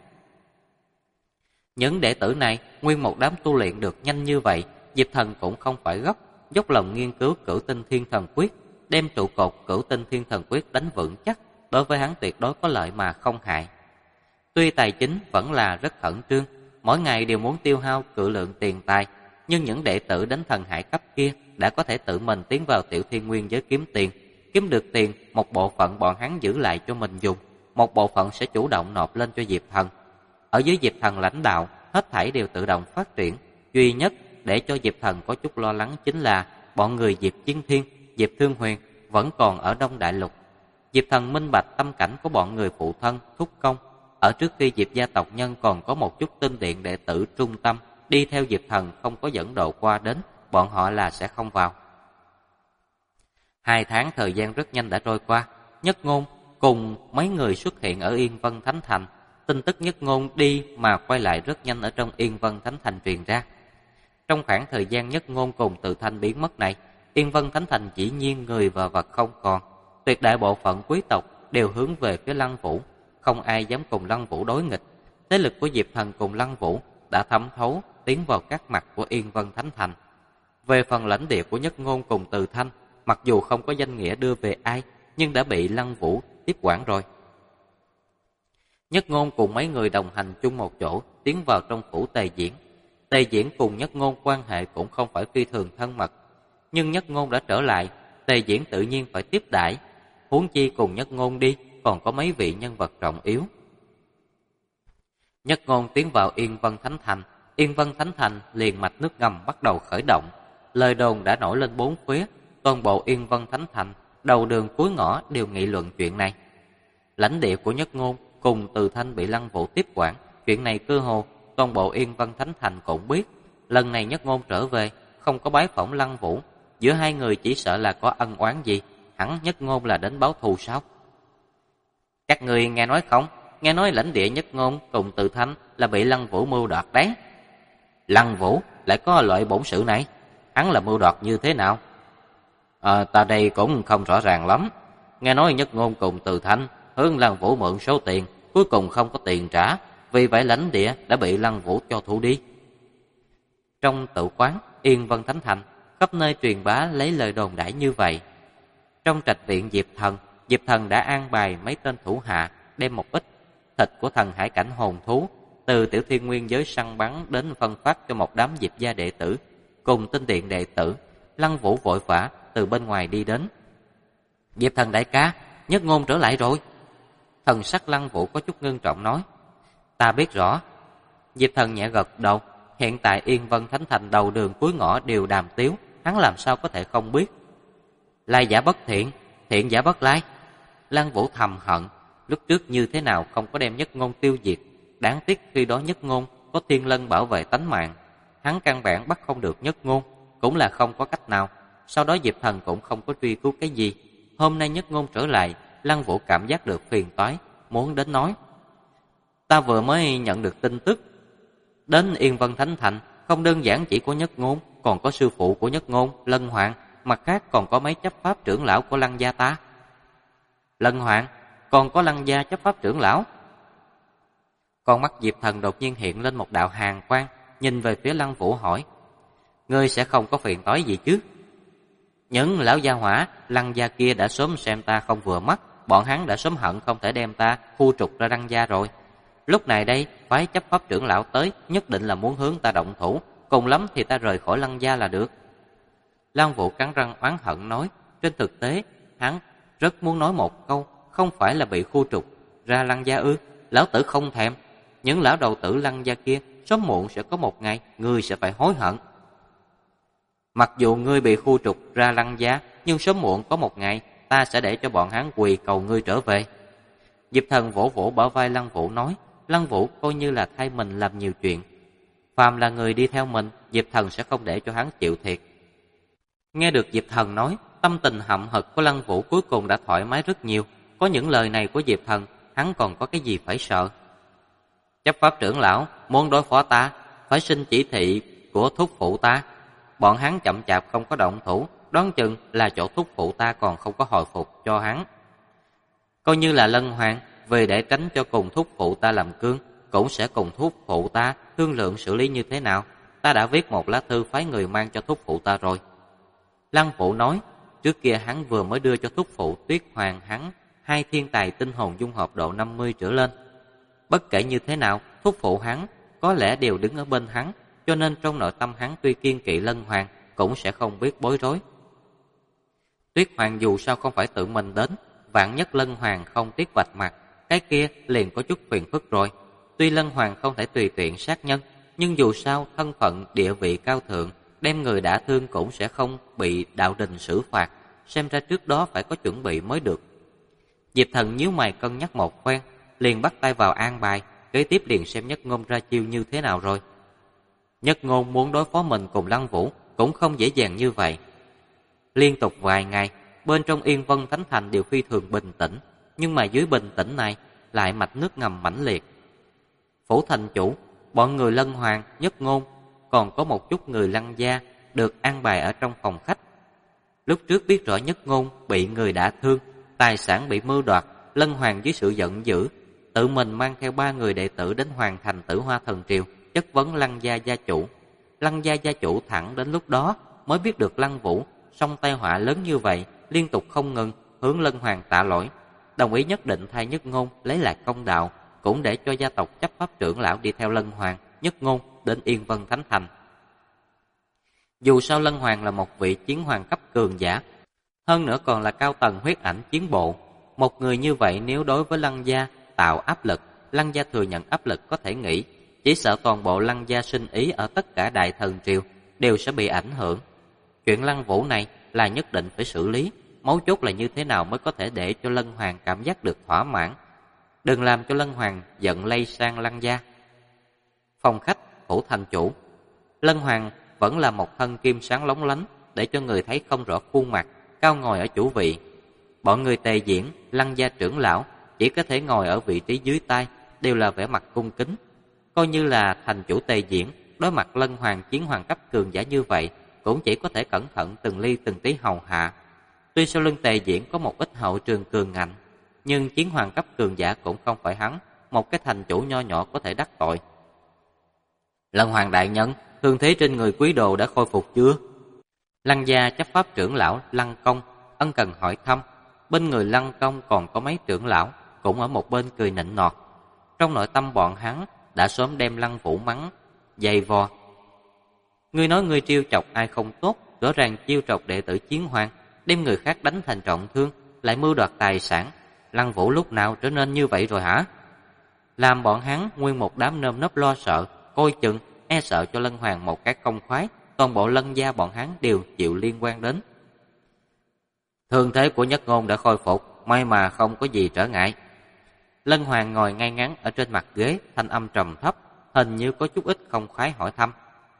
Những đệ tử này, nguyên một đám tu luyện được nhanh như vậy, Diệp Thần cũng không phải gấp, dốc lòng nghiên cứu cửu tinh thiên thần quyết, đem trụ cột cửu tinh thiên thần quyết đánh vững chắc, đối với hắn tuyệt đối có lợi mà không hại. Tuy tài chính vẫn là rất khẩn trương, mỗi ngày đều muốn tiêu hao cự lượng tiền tài, nhưng những đệ tử đến thần hải cấp kia đã có thể tự mình tiến vào tiểu thiên nguyên giới kiếm tiền. Kiếm được tiền, một bộ phận bọn hắn giữ lại cho mình dùng, một bộ phận sẽ chủ động nộp lên cho Diệp Thần. Ở dưới Diệp Thần lãnh đạo, hết thảy đều tự động phát triển. Duy nhất để cho Diệp Thần có chút lo lắng chính là bọn người Diệp Chiến Thiên, Diệp Thương Huyền vẫn còn ở Đông Đại Lục. Diệp Thần minh bạch tâm cảnh của bọn người phụ thân, thúc công. Ở trước khi Diệp gia tộc nhân còn có một chút tinh điện đệ tử trung tâm đi theo Diệp Thần không có dẫn độ qua đến, bọn họ là sẽ không vào. 2 tháng thời gian rất nhanh đã trôi qua. Nhất Ngôn cùng mấy người xuất hiện ở Yên Vân Thánh Thành. Tin tức Nhất Ngôn đi mà quay lại rất nhanh ở trong Yên Vân Thánh Thành truyền ra. Trong khoảng thời gian Nhất Ngôn cùng Từ Thanh biến mất này, Yên Vân Thánh Thành dĩ nhiên người và vật không còn. tuyệt đại bộ phận quý tộc đều hướng về phía Lăng Vũ, không ai dám cùng Lăng Vũ đối nghịch. Thế lực của Diệp Thần cùng Lăng Vũ đã thấm thấu tiến vào các mặt của Yên Vân Thánh Thành. Về phần lãnh địa của Nhất Ngôn cùng Từ Thanh, mặc dù không có danh nghĩa đưa về ai, nhưng đã bị Lăng Vũ tiếp quản rồi. Nhất Ngôn cùng mấy người đồng hành chung một chỗ tiến vào trong phủ Tề Diễn. Tề Diễn cùng Nhất Ngôn quan hệ cũng không phải phi thường thân mật, nhưng Nhất Ngôn đã trở lại, Tề Diễn tự nhiên phải tiếp đãi. Huống chi cùng Nhất Ngôn đi, còn có mấy vị nhân vật trọng yếu. Nhất Ngôn tiến vào Yên Vân Thánh Thành, Yên Vân Thánh Thành liền mạch nước ngầm bắt đầu khởi động. Lời đồn đã nổi lên bốn phía, toàn bộ Yên Vân Thánh Thành, đầu đường cuối ngõ đều nghị luận chuyện này. Lãnh địa của Nhất Ngôn cùng Từ Thanh bị Lăng Vũ tiếp quản, chuyện này cơ hồ toàn bộ Yên Vân Thánh Thành cũng biết. Lần này Nhất Ngôn trở về, không có bái phỏng Lăng Vũ, giữa hai người chỉ sợ là có ân oán gì, hẳn Nhất Ngôn là đến báo thù sao? Các người nghe nói không? Nghe nói lãnh địa Nhất Ngôn cùng Từ Thanh là bị Lăng Vũ mưu đoạt đấy. Lăng Vũ lại có loại bổn sự này, hắn là mưu đoạt như thế nào? Ta đây cũng không rõ ràng lắm. Nghe nói Nhất Ngôn cùng Từ Thanh hướng Lăng Vũ mượn số tiền, cuối cùng không có tiền trả, vì vậy lãnh địa đã bị Lăng Vũ cho thu đi. Trong tự quán Yên Vân Thánh Thành, khắp nơi truyền bá lấy lời đồn đãi như vậy. Trong trạch viện Diệp Thần đã an bài mấy tên thủ hạ đem một ít thịt của thần hải cảnh hồn thú từ Tiểu Thiên Nguyên giới săn bắn đến phân phát cho một đám Diệp gia đệ tử cùng tinh điện đệ tử. Lăng Vũ vội vã từ bên ngoài đi đến. Diệp Thần đại ca, Nhất Ngôn trở lại rồi. Thần sắc Lăng Vũ có chút ngưng trọng nói. Ta biết rõ. Diệp Thần nhẹ gật đầu. Hiện tại Yên Vân Thánh Thành đầu đường cuối ngõ đều đàm tiếu, hắn làm sao có thể không biết. Lai giả bất thiện, thiện giả bất lai. Lăng Vũ thầm hận, lúc trước như thế nào không có đem Nhất Ngôn tiêu diệt. Đáng tiếc khi đó Nhất Ngôn có Thiên Lân bảo vệ tánh mạng, hắn căn bản bắt không được Nhất Ngôn, cũng là không có cách nào. Sau đó Diệp Thần cũng không có truy cứu cái gì. Hôm nay Nhất Ngôn trở lại, Lăng Vũ cảm giác được phiền toái, muốn đến nói. Ta vừa mới nhận được tin tức, đến Yên Vân Thánh Thành không đơn giản chỉ có Nhất Ngôn, còn có sư phụ của Nhất Ngôn, Lân Hoàng, mặt khác còn có mấy chấp pháp trưởng lão của Lăng gia ta. Lân Hoàng, còn có Lăng gia chấp pháp trưởng lão. Con mắt Diệp Thần đột nhiên hiện lên một đạo hàn quang, nhìn về phía Lăng Vũ hỏi: ngươi sẽ không có phiền toái gì chứ? Những lão gia hỏa Lăng gia kia đã sớm xem ta không vừa mắt, bọn hắn đã sớm hận không thể đem ta khu trục ra Lăng gia rồi. Lúc này đây, phái chấp pháp trưởng lão tới, nhất định là muốn hướng ta động thủ, cùng lắm thì ta rời khỏi Lăng gia là được. Lăng Vũ cắn răng oán hận nói, trên thực tế, hắn rất muốn nói một câu, không phải là bị khu trục ra Lăng gia ư? Lão tử không thèm. Những lão đầu tử Lăng gia kia, sớm muộn sẽ có một ngày, ngươi sẽ phải hối hận. Mặc dù ngươi bị khu trục ra Lăng gia, nhưng sớm muộn có một ngày, ta sẽ để cho bọn hắn quỳ cầu ngươi trở về. Diệp Thần vỗ vỗ bả vai Lăng Vũ nói, Lăng Vũ coi như là thay mình làm nhiều chuyện. Phàm là người đi theo mình, Diệp Thần sẽ không để cho hắn chịu thiệt. Nghe được Diệp Thần nói, tâm tình hậm hực của Lăng Vũ cuối cùng đã thoải mái rất nhiều. Có những lời này của Diệp Thần, hắn còn có cái gì phải sợ. Chấp pháp trưởng lão muốn đối phó ta, phải xin chỉ thị của thúc phụ ta. Bọn hắn chậm chạp không có động thủ, đoán chừng là chỗ thúc phụ ta còn không có hồi phục cho hắn. Coi như là Lân Hoàng, vì để tránh cho cùng thúc phụ ta làm cương, cũng sẽ cùng thúc phụ ta thương lượng xử lý như thế nào. Ta đã viết một lá thư phái người mang cho thúc phụ ta rồi. Lăng Vũ nói, trước kia hắn vừa mới đưa cho thúc phụ Tuyết Hoàng hắn 2 thiên tài tinh hồn dung hợp độ 50 trở lên. Bất kể như thế nào, thúc phụ hắn có lẽ đều đứng ở bên hắn, cho nên trong nội tâm hắn tuy kiên kỵ Lân Hoàng, cũng sẽ không biết bối rối. Tuyết Hoàng dù sao không phải tự mình đến, vạn nhất Lân Hoàng không tiếc vạch mặt, cái kia liền có chút phiền phức rồi. Tuy Lân Hoàng không thể tùy tiện sát nhân, nhưng dù sao thân phận địa vị cao thượng, đem người đã thương cũng sẽ không bị đạo đình xử phạt, xem ra trước đó phải có chuẩn bị mới được. Diệp Thần nhíu mày cân nhắc một phen, liền bắt tay vào an bài, kế tiếp liền xem Nhất Ngôn ra chiêu như thế nào rồi. Nhất Ngôn muốn đối phó mình cùng Lăng Vũ cũng không dễ dàng như vậy. Liên tục vài ngày, bên trong Yên Vân Thánh Thành đều phi thường bình tĩnh, nhưng mà dưới bình tĩnh này lại mạch nước ngầm mãnh liệt. Phủ thành chủ, bọn người Lân Hoàng, Nhất Ngôn, còn có một chút người Lăng gia được an bài ở trong phòng khách. Lúc trước biết rõ Nhất Ngôn bị người đã thương, tài sản bị mưu đoạt, Lân Hoàng dưới sự giận dữ, tự mình mang theo 3 người đệ tử đến Hoàng thành Tử Hoa Thần Triều, chất vấn Lăng gia gia chủ. Lăng gia gia chủ thẳng đến lúc đó mới biết được Lăng Vũ song tai họa lớn như vậy, liên tục không ngừng hướng Lân Hoàng tạ lỗi, đồng ý nhất định thay Nhất Ngôn lấy lại công đạo, cũng để cho gia tộc chấp pháp trưởng lão đi theo Lân Hoàng, Nhất Ngôn đến Yên Vân Thánh Thành. Dù sao Lân Hoàng là một vị chiến hoàng cấp cường giả, hơn nữa còn là cao tầng huyết ảnh chiến bộ. Một người như vậy nếu đối với Lăng gia tạo áp lực, Lăng gia thừa nhận áp lực có thể nghĩ, chỉ sợ toàn bộ Lăng gia sinh ý ở tất cả đại thần triều đều sẽ bị ảnh hưởng. Chuyện Lăng Vũ này là nhất định phải xử lý, mấu chốt là như thế nào mới có thể để cho Lân Hoàng cảm giác được thỏa mãn. Đừng làm cho Lân Hoàng giận lây sang Lăng gia. Phòng khách phủ thành chủ, Lân Hoàng vẫn là một thân kim sáng lóng lánh, để cho người thấy không rõ khuôn mặt, cao ngồi ở chủ vị. Bọn người Tề Diễn, Lăng gia trưởng lão chỉ có thể ngồi ở vị trí dưới tay, đều là vẻ mặt cung kính. Coi như là thành chủ Tề Diễn, đối mặt Lân Hoàng chiến hoàng cấp cường giả như vậy, cũng chỉ có thể cẩn thận từng ly từng tí hầu hạ. Tuy sau lưng Tề Diễn có một ít hậu trường cường ngạnh, nhưng chiến hoàng cấp cường giả cũng không phải hắn, một cái thành chủ nho nhỏ có thể đắc tội. Lân Hoàng đại nhân, thương thế trên người quý đồ đã khôi phục chưa? Lăng gia chấp pháp trưởng lão Lăng Công ân cần hỏi thăm. Bên người Lăng Công còn có mấy trưởng lão cũng ở một bên cười nịnh nọt. Trong nội tâm bọn hắn đã sớm đem Lăng Vũ mắng dày vò. Ngươi nói ngươi trêu chọc ai không tốt, rõ ràng chiêu chọc đệ tử chiến hoàng, đem người khác đánh thành trọng thương, lại mưu đoạt tài sản. Lăng Vũ lúc nào trở nên như vậy rồi hả? Làm bọn hắn nguyên một đám nơm nớp lo sợ, coi chừng e sợ cho Lân Hoàng một cái không khoái, toàn bộ Lân gia bọn hắn đều chịu liên quan đến. Thương thế của Nhất Ngôn đã khôi phục, may mà không có gì trở ngại. Lân Hoàng ngồi ngay ngắn ở trên mặt ghế, thanh âm trầm thấp, hình như có chút ít không khoái hỏi thăm.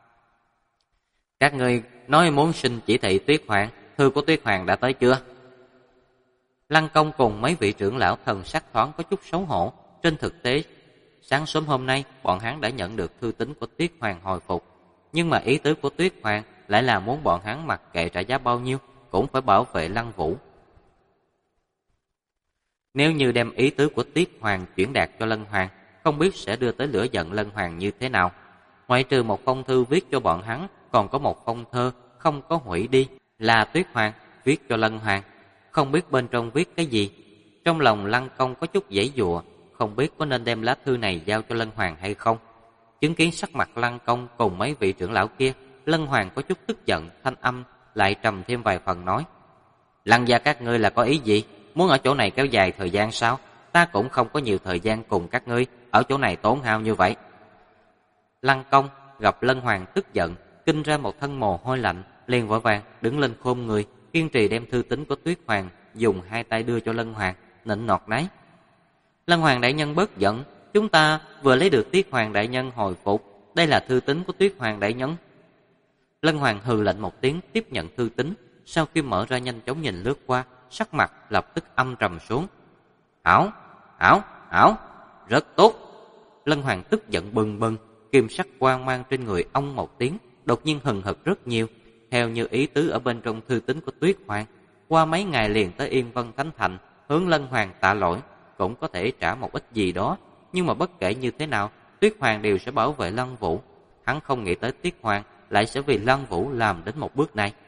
Các ngươi nói muốn xin chỉ thị Tuyết Hoàng, thư của Tuyết Hoàng đã tới chưa? Lăng Công cùng mấy vị trưởng lão thần sắc thoáng có chút xấu hổ. Trên thực tế, sáng sớm hôm nay bọn hắn đã nhận được thư tín của Tuyết Hoàng hồi phục, nhưng mà ý tứ của Tuyết Hoàng lại là muốn bọn hắn mặc kệ trả giá bao nhiêu cũng phải bảo vệ Lăng Vũ. Nếu như đem ý tứ của Tuyết Hoàng chuyển đạt cho Lân Hoàng, không biết sẽ đưa tới lửa giận Lân Hoàng như thế nào. Ngoại trừ một phong thư viết cho bọn hắn, còn có một phong thơ không có hủy đi, là Tuyết Hoàng viết cho Lân Hoàng. Không biết bên trong viết cái gì. Trong lòng Lăng Công có chút giãy giụa, không biết có nên đem lá thư này giao cho Lân Hoàng hay không. Chứng kiến sắc mặt Lăng Công cùng mấy vị trưởng lão kia, Lân Hoàng có chút tức giận, thanh âm lại trầm thêm vài phần nói: Lăng gia các ngươi là có ý gì? Muốn ở chỗ này kéo dài thời gian sao? Ta cũng không có nhiều thời gian cùng các ngươi ở chỗ này tốn hao như vậy. Lăng Công gặp Lân Hoàng tức giận, kinh ra một thân mồ hôi lạnh, liền vội vàng đứng lên khom người, kiên trì đem thư tín của Tuyết Hoàng dùng hai tay đưa cho Lân Hoàng, nịnh nọt nói: Lân Hoàng đại nhân bớt giận, chúng ta vừa lấy được Tuyết Hoàng đại nhân hồi phục, đây là thư tín của Tuyết Hoàng đại nhân. Lân Hoàng hừ lạnh một tiếng tiếp nhận thư tín, sau khi mở ra nhanh chóng nhìn lướt qua, sắc mặt lập tức âm trầm xuống. Hảo, hảo, hảo, rất tốt. Lân Hoàng tức giận bừng bừng, kim sắc quang mang trên người ông một tiếng, đột nhiên hừng hực rất nhiều, theo như ý tứ ở bên trong thư tín của Tuyết Hoàng. Qua mấy ngày liền tới Yên Vân Thánh Thành, hướng Lân Hoàng tạ lỗi, cũng có thể trả một ít gì đó, nhưng mà bất kể như thế nào, Tuyết Hoàng đều sẽ bảo vệ Lăng Vũ. Hắn không nghĩ tới Tuyết Hoàng lại sẽ vì Lăng Vũ làm đến một bước này.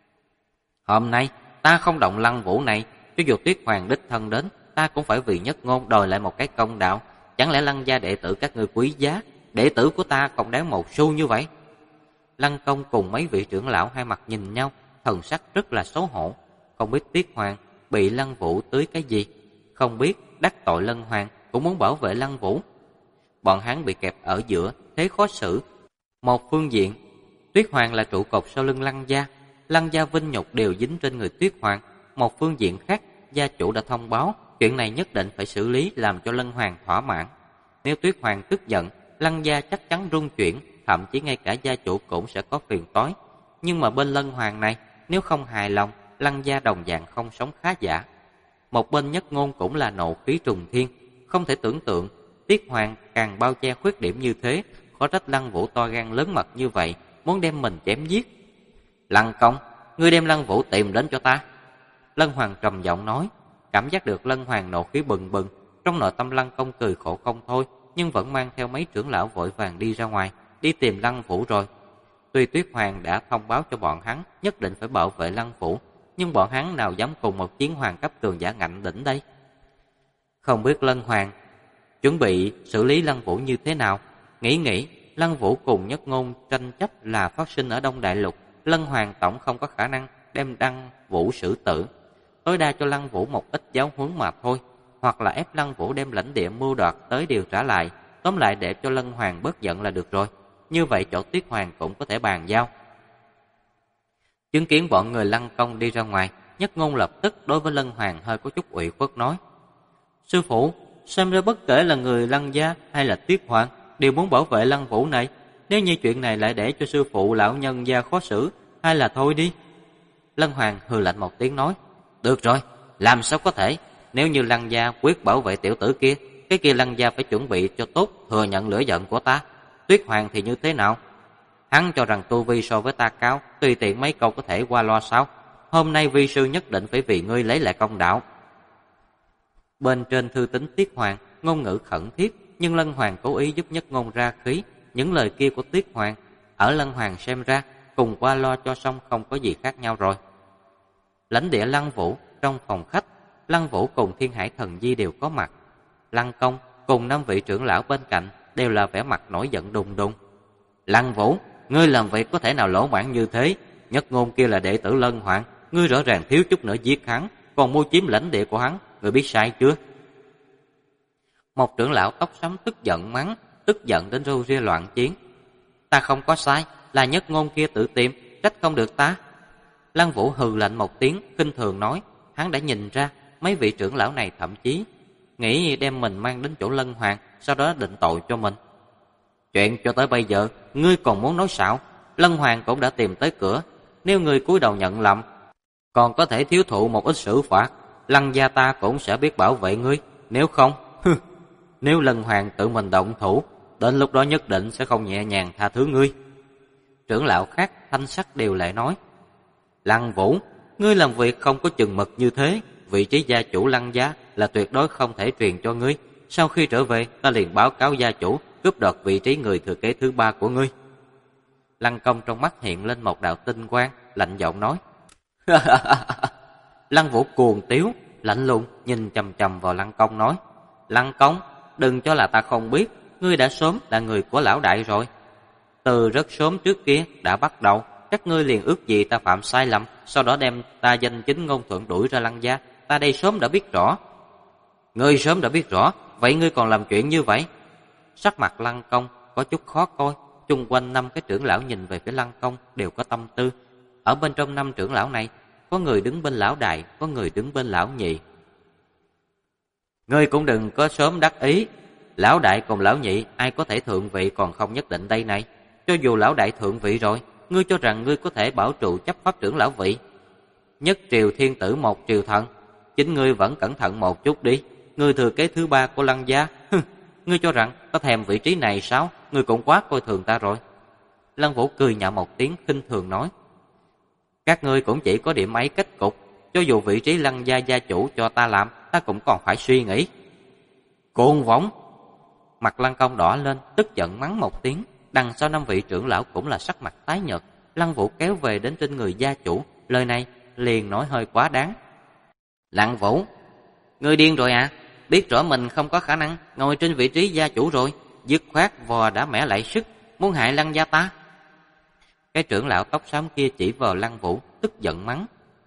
Hôm nay ta không động Lăng Vũ này, cho dù Tuyết Hoàng đích thân đến, ta cũng phải vì Nhất Ngôn đòi lại một cái công đạo. Chẳng lẽ Lăng gia đệ tử các ngươi quý giá, đệ tử của ta không đáng một xu như vậy? Lăng Công cùng mấy vị trưởng lão hai mặt nhìn nhau, thần sắc rất là xấu hổ. Không biết Tuyết Hoàng bị Lăng Vũ tưới cái gì, không biết đắc tội Lân Hoàng cũng muốn bảo vệ Lăng Vũ. Bọn hắn bị kẹp ở giữa, thế khó xử. Một phương diện, Tuyết Hoàng là trụ cột sau lưng Lăng gia vinh nhục đều dính trên người Tuyết Hoàng. Một phương diện khác, gia chủ đã thông báo chuyện này nhất định phải xử lý, làm cho Lân Hoàng thỏa mãn. Nếu Tuyết Hoàng tức giận, Lăng gia chắc chắn rung chuyển, thậm chí ngay cả gia chủ cũng sẽ có phiền toái. Nhưng mà bên Lân Hoàng này, nếu không hài lòng, Lăng gia đồng dạng không sống khá giả. Một bên Nhất Ngôn cũng là nộ khí trùng thiên, không thể tưởng tượng Tuyết Hoàng càng bao che khuyết điểm như thế, khó trách Lăng Vũ to gan lớn mật như vậy, muốn đem mình chém giết. Lăng Công, ngươi đem Lăng Vũ tìm đến cho ta. Lân Hoàng trầm giọng nói. Cảm giác được Lân Hoàng nộ khí bừng bừng, trong nội tâm Lăng Công cười khổ không thôi, nhưng vẫn mang theo mấy trưởng lão vội vàng đi ra ngoài, đi tìm Lăng Vũ rồi. Tuy Tuyết Hoàng đã thông báo cho bọn hắn nhất định phải bảo vệ Lăng Vũ, nhưng bọn hắn nào dám cùng một chiến hoàng cấp cường giả ngạnh đỉnh đây? Không biết Lân Hoàng chuẩn bị xử lý Lăng Vũ như thế nào? Nghĩ, Lăng Vũ cùng Nhất Ngôn tranh chấp là phát sinh ở Đông Đại Lục, Lân Hoàng tổng không có khả năng đem Lăng Vũ xử tử. Tối đa cho Lăng Vũ một ít giáo huấn mà thôi, hoặc là ép Lăng Vũ đem lãnh địa mưu đoạt tới điều trả lại, tóm lại để cho Lân Hoàng bớt giận là được rồi. Như vậy chỗ Tuyết Hoàng cũng có thể bàn giao. Chứng kiến bọn người Lăng Công đi ra ngoài, Nhất Ngôn lập tức đối với Lân Hoàng hơi có chút ủy khuất nói: Sư phụ, xem ra bất kể là người Lăng gia hay là Tuyết Hoàng đều muốn bảo vệ Lăng Vũ này. Nếu như chuyện này lại để cho sư phụ lão nhân gia khó xử, hay là thôi đi. Lân Hoàng hừ lạnh một tiếng nói: Được rồi, làm sao có thể? Nếu như Lăng gia quyết bảo vệ tiểu tử kia, cái kia Lăng gia phải chuẩn bị cho tốt thừa nhận lửa giận của ta. Tuyết Hoàng thì như thế nào? Hắn cho rằng tu vi so với ta cao, tùy tiện mấy câu có thể qua loa sao? Hôm nay vi sư nhất định phải vì ngươi lấy lại công đạo. Bên trên thư tín Tuyết Hoàng, ngôn ngữ khẩn thiết, nhưng Lân Hoàng cố ý giúp Nhất Ngôn ra khí. Những lời kia của Tuyết Hoàng, ở Lân Hoàng xem ra, cùng qua loa cho xong không có gì khác nhau rồi. Lãnh địa Lăng Vũ, trong phòng khách, Lăng Vũ cùng Thiên Hải Thần Di đều có mặt. Lăng Công cùng 5 vị trưởng lão bên cạnh đều là vẻ mặt nổi giận đùng đùng. Lăng Vũ, ngươi làm việc có thể nào lỗ mãng như thế? Nhất Ngôn kia là đệ tử Lân Hoàng, ngươi rõ ràng thiếu chút nữa giết hắn, còn mua chiếm lãnh địa của hắn, ngươi biết sai chưa? Một trưởng lão tóc xám tức giận mắng, tức giận đến râu ria loạn chiến. Ta không có sai, là Nhất Ngôn kia tự tìm, trách không được ta. Lăng Vũ hừ lạnh một tiếng, khinh thường nói, hắn đã nhìn ra mấy vị trưởng lão này thậm chí nghĩ đem mình mang đến chỗ Lân Hoàng, sau đó định tội cho mình. Chuyện cho tới bây giờ, ngươi còn muốn nói xạo? Lân Hoàng cũng đã tìm tới cửa, nếu ngươi cúi đầu nhận lầm, còn có thể thiếu thụ một ít xử phạt, Lăng gia ta cũng sẽ biết bảo vệ ngươi, nếu không, nếu Lân Hoàng tự mình động thủ, đến lúc đó nhất định sẽ không nhẹ nhàng tha thứ ngươi. Trưởng lão khác thanh sắc đều lại nói, Lăng Vũ, ngươi làm việc không có chừng mực như thế, vị trí gia chủ Lăng gia là tuyệt đối không thể truyền cho ngươi. Sau khi trở về, ta liền báo cáo gia chủ, cướp đoạt vị trí người thừa kế thứ 3 của ngươi. Lăng Công trong mắt hiện lên một đạo tinh quang, lạnh giọng nói. Lăng Vũ cuồng tiếu, lạnh lùng nhìn chằm chằm vào Lăng Công nói, Lăng Công, đừng cho là ta không biết, ngươi đã sớm là người của lão đại rồi. Từ rất sớm trước kia đã bắt đầu, các ngươi liền ước gì ta phạm sai lầm, sau đó đem ta danh chính ngôn thuận đuổi ra Lăng gia, ta đây sớm đã biết rõ. Ngươi sớm đã biết rõ, vậy ngươi còn làm chuyện như vậy? Sắc mặt Lăng Công có chút khó coi, chung quanh 5 cái trưởng lão nhìn về phía Lăng Công đều có tâm tư. Ở bên trong 5 trưởng lão này, có người đứng bên lão đại, có người đứng bên lão nhị. Ngươi cũng đừng có sớm đắc ý, lão đại cùng lão nhị ai có thể thượng vị còn không nhất định đây này. Cho dù lão đại thượng vị rồi, ngươi cho rằng ngươi có thể bảo trụ chấp pháp trưởng lão vị? Nhất triều thiên tử một triều thần, chính ngươi vẫn cẩn thận một chút đi. Ngươi thừa kế thứ 3 của Lăng gia, ngươi cho rằng có thèm vị trí này sao? Ngươi cũng quá coi thường ta rồi. Lăng Vũ cười nhạo một tiếng khinh thường nói, các ngươi cũng chỉ có điểm ấy kết cục, cho dù vị trí Lăng gia gia chủ cho ta làm, ta cũng còn phải suy nghĩ. Cuồng vọng! Mặt Lăng Công đỏ lên, tức giận mắng một tiếng. Đằng sau 5 vị trưởng lão cũng là sắc mặt tái nhợt. Lăng Vũ kéo về đến trên người gia chủ, lời này liền nói hơi quá đáng. Lăng Vũ, ngươi điên rồi à? Biết rõ mình không có khả năng ngồi trên vị trí gia chủ rồi, dứt khoát vò đã mẻ lại sức, muốn hại Lăng gia ta. Cái trưởng lão tóc xám kia chỉ vào Lăng Vũ, tức giận mắng.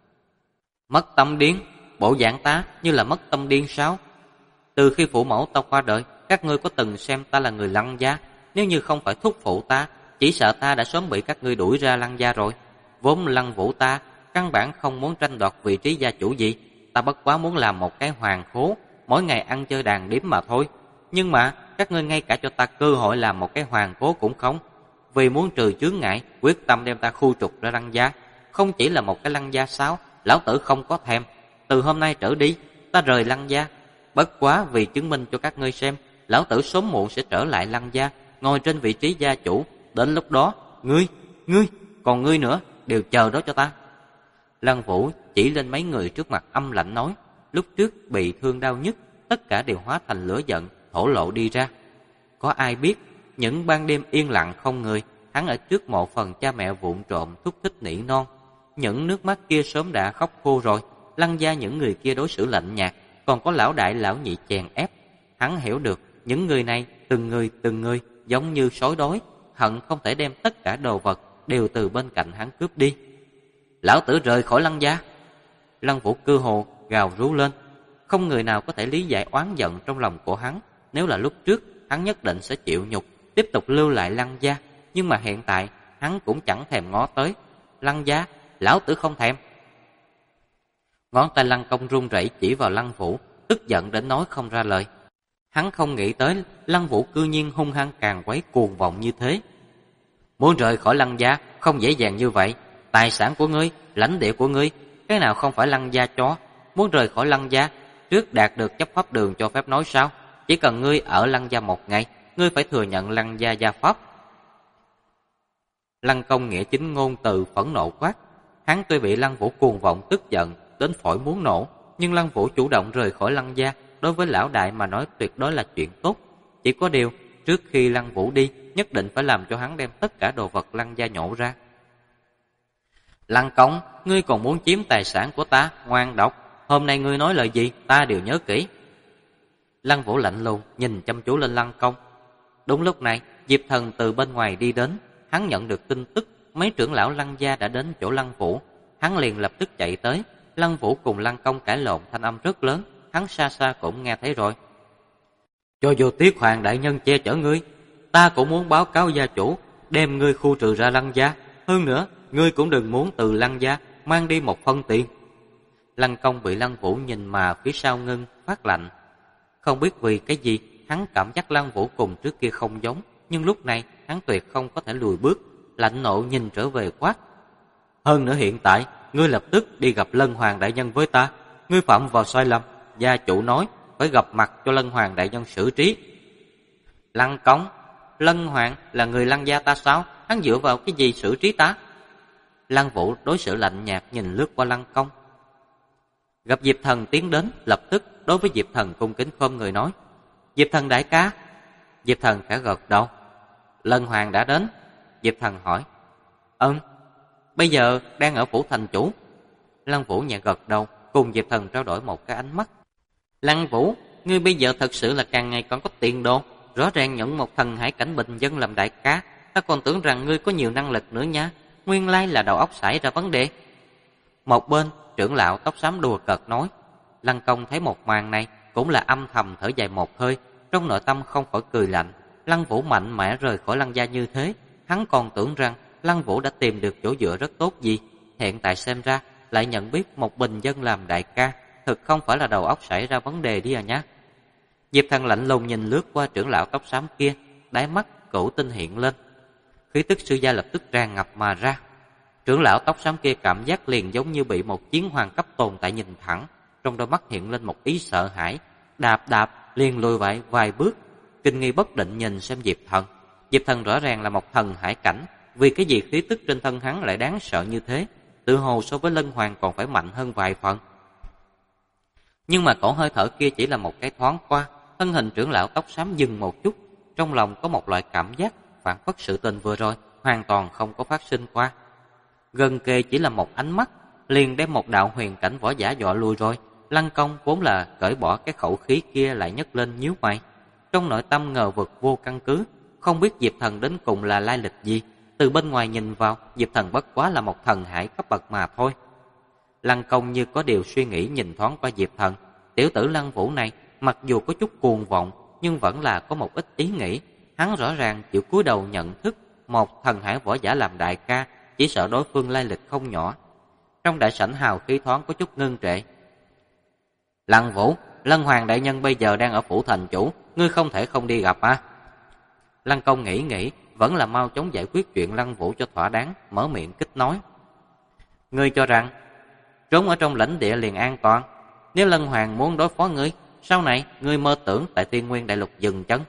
Mất tâm điên, bộ dạng ta như là mất tâm điên sao? Từ khi phụ mẫu ta qua đời, các ngươi có từng xem ta là người Lăng gia? Nếu như không phải thúc phụ ta, chỉ sợ ta đã sớm bị các ngươi đuổi ra Lăng gia rồi. Vốn Lăng Vũ ta căn bản không muốn tranh đoạt vị trí gia chủ gì, ta bất quá muốn làm một cái hoàng khố, mỗi ngày ăn chơi đàn điếm mà thôi. Nhưng mà các ngươi ngay cả cho ta cơ hội làm một cái hoàng khố cũng không. Vì muốn trừ chướng ngại, quyết tâm đem ta khu trục ra Lăng gia. Không chỉ là một cái Lăng gia sao, lão tử không có thèm. Từ hôm nay trở đi, ta rời Lăng gia. Bất quá vì chứng minh cho các ngươi xem, lão tử sớm muộn sẽ trở lại Lăng gia, ngồi trên vị trí gia chủ. Đến lúc đó, còn ngươi nữa, đều chờ đó cho ta. Lăng Vũ chỉ lên mấy người trước mặt âm lạnh nói, lúc trước bị thương đau nhức, tất cả đều hóa thành lửa giận, thổ lộ đi ra. Có ai biết, những ban đêm yên lặng không người, hắn ở trước mộ phần cha mẹ vụng trộm thúc thích nỉ non. Những nước mắt kia sớm đã khóc khô rồi, Lăng gia những người kia đối xử lạnh nhạt, còn có lão đại lão nhị chèn ép. Hắn hiểu được, những người này từng người giống như sói đói, hận không thể đem tất cả đồ vật đều từ bên cạnh hắn cướp đi. Lão tử rời khỏi Lăng gia. Lăng Vũ cơ hồ gào rú lên, không người nào có thể lý giải oán giận trong lòng của hắn. Nếu là lúc trước, hắn nhất định sẽ chịu nhục, tiếp tục lưu lại Lăng gia, nhưng mà hiện tại hắn cũng chẳng thèm ngó tới. Lăng gia, lão tử không thèm. Ngón tay Lăng Công run rẩy chỉ vào Lăng Vũ, tức giận đến nói không ra lời. Hắn không nghĩ tới Lăng Vũ cư nhiên hung hăng càng quấy cuồng vọng như thế. Muốn rời khỏi Lăng gia không dễ dàng như vậy. Tài sản của ngươi, lãnh địa của ngươi, cái nào không phải Lăng gia cho? Muốn rời khỏi Lăng gia, trước đạt được chấp pháp đường cho phép nói sao? Chỉ cần ngươi ở Lăng gia một ngày, ngươi phải thừa nhận Lăng gia gia pháp. Lăng Công nghĩa chính ngôn từ phẫn nộ quát. Hắn tuy bị Lăng Vũ cuồng vọng tức giận đến phổi muốn nổ, nhưng Lăng Vũ chủ động rời khỏi Lăng gia đối với lão đại mà nói tuyệt đối là chuyện tốt. Chỉ có điều, trước khi Lăng Vũ đi, nhất định phải làm cho hắn đem tất cả đồ vật Lăng gia nhổ ra. Lăng Công, ngươi còn muốn chiếm tài sản của ta, ngoan độc. Hôm nay ngươi nói lời gì, ta đều nhớ kỹ. Lăng Vũ lạnh lùng nhìn chăm chú lên Lăng Công. Đúng lúc này, Diệp Thần từ bên ngoài đi đến. Hắn nhận được tin tức mấy trưởng lão Lăng gia đã đến chỗ Lăng Vũ. Hắn liền lập tức chạy tới. Lăng Vũ cùng Lăng Công cãi lộn thanh âm rất lớn, hắn xa xa cũng nghe thấy rồi. Cho dù Tiết Hoàng đại nhân che chở ngươi, ta cũng muốn báo cáo gia chủ, đem ngươi khu trừ ra Lăng gia. Hơn nữa, ngươi cũng đừng muốn từ Lăng gia mang đi một phân tiền. Lăng Công bị Lăng Vũ nhìn mà phía sau ngưng phát lạnh. Không biết vì cái gì, hắn cảm giác Lăng Vũ cùng trước kia không giống, nhưng lúc này hắn tuyệt không có thể lùi bước, lạnh nộ nhìn trở về quát. Hơn nữa hiện tại, ngươi lập tức đi gặp Lân Hoàng đại nhân với ta. Ngươi phạm vào sai lầm, gia chủ nói phải gặp mặt cho Lân Hoàng đại nhân xử trí. Lăng Công, Lân Hoàng là người Lăng gia ta sao? Hắn dựa vào cái gì xử trí ta? Lăng Vũ đối xử lạnh nhạt nhìn lướt qua Lăng Công. Gặp Diệp Thần tiến đến, lập tức đối với Diệp Thần cung kính khom người nói. Diệp Thần đại ca. Diệp Thần khẽ gật đầu. Lân Hoàng đã đến. Diệp Thần hỏi. Bây giờ đang ở phủ thành chủ. Lăng Vũ nhẹ gật đầu, cùng Diệp Thần trao đổi một cái ánh mắt. Lăng Vũ, ngươi bây giờ thật sự là càng ngày còn có tiền đồ. Rõ ràng nhận một thần hải cảnh bình dân làm đại ca, ta còn tưởng rằng ngươi có nhiều năng lực nữa nha. Nguyên lai là đầu óc xảy ra vấn đề. Một bên, trưởng lão tóc xám đùa cợt nói. Lăng Công thấy một màn này cũng là âm thầm thở dài một hơi, trong nội tâm không khỏi cười lạnh. Lăng Vũ mạnh mẽ rời khỏi Lăng gia như thế, hắn còn tưởng rằng Lăng Vũ đã tìm được chỗ dựa rất tốt gì. Hiện tại xem ra lại nhận biết một bình dân làm đại ca, thực không phải là đầu óc xảy ra vấn đề đi à nhá. Diệp Thần lạnh lùng nhìn lướt qua trưởng lão tóc xám kia, đáy mắt cửu tinh hiện lên. Khí tức sư gia lập tức tràn ngập mà ra. Trưởng lão tóc xám kia cảm giác liền giống như bị một chiến hoàng cấp tồn tại nhìn thẳng, trong đôi mắt hiện lên một ý sợ hãi, đạp liền lùi vài bước, kinh nghi bất định nhìn xem Diệp Thần. Diệp Thần rõ ràng là một thần hải cảnh, vì cái gì khí tức trên thân hắn lại đáng sợ như thế, tự hồ so với Lân Hoàng còn phải mạnh hơn vài phần. Nhưng mà cổ hơi thở kia chỉ là một cái thoáng qua, thân hình trưởng lão tóc xám dừng một chút, trong lòng có một loại cảm giác phản phất sự tình vừa rồi hoàn toàn không có phát sinh qua. Gần kề chỉ là một ánh mắt, liền đem một đạo huyền cảnh võ giả dọa lùi rồi. Lăng Công vốn là cởi bỏ cái khẩu khí kia lại nhấc lên nhíu mày, trong nội tâm ngờ vực vô căn cứ, không biết Diệp Thần đến cùng là lai lịch gì. Từ bên ngoài nhìn vào, Diệp Thần bất quá là một thần hải cấp bậc mà thôi. Lăng Công như có điều suy nghĩ nhìn thoáng qua Diệp Thần. Tiểu tử Lăng Vũ này mặc dù có chút cuồng vọng, nhưng vẫn là có một ít ý nghĩ. Hắn rõ ràng chịu cúi đầu nhận thức một thần hải võ giả làm đại ca, chỉ sợ đối phương lai lịch không nhỏ. Trong đại sảnh hào khí thoáng có chút ngưng trệ. Lăng Vũ, Lân Hoàng đại nhân bây giờ đang ở phủ thành chủ, ngươi không thể không đi gặp à? Lăng Công nghĩ, vẫn là mau chóng giải quyết chuyện Lăng Vũ cho thỏa đáng, mở miệng kích nói. Ngươi cho rằng trốn ở trong lãnh địa liền an toàn? Nếu Lân Hoàng muốn đối phó ngươi, sau này ngươi mơ tưởng tại Tiên Nguyên đại lục dừng chân.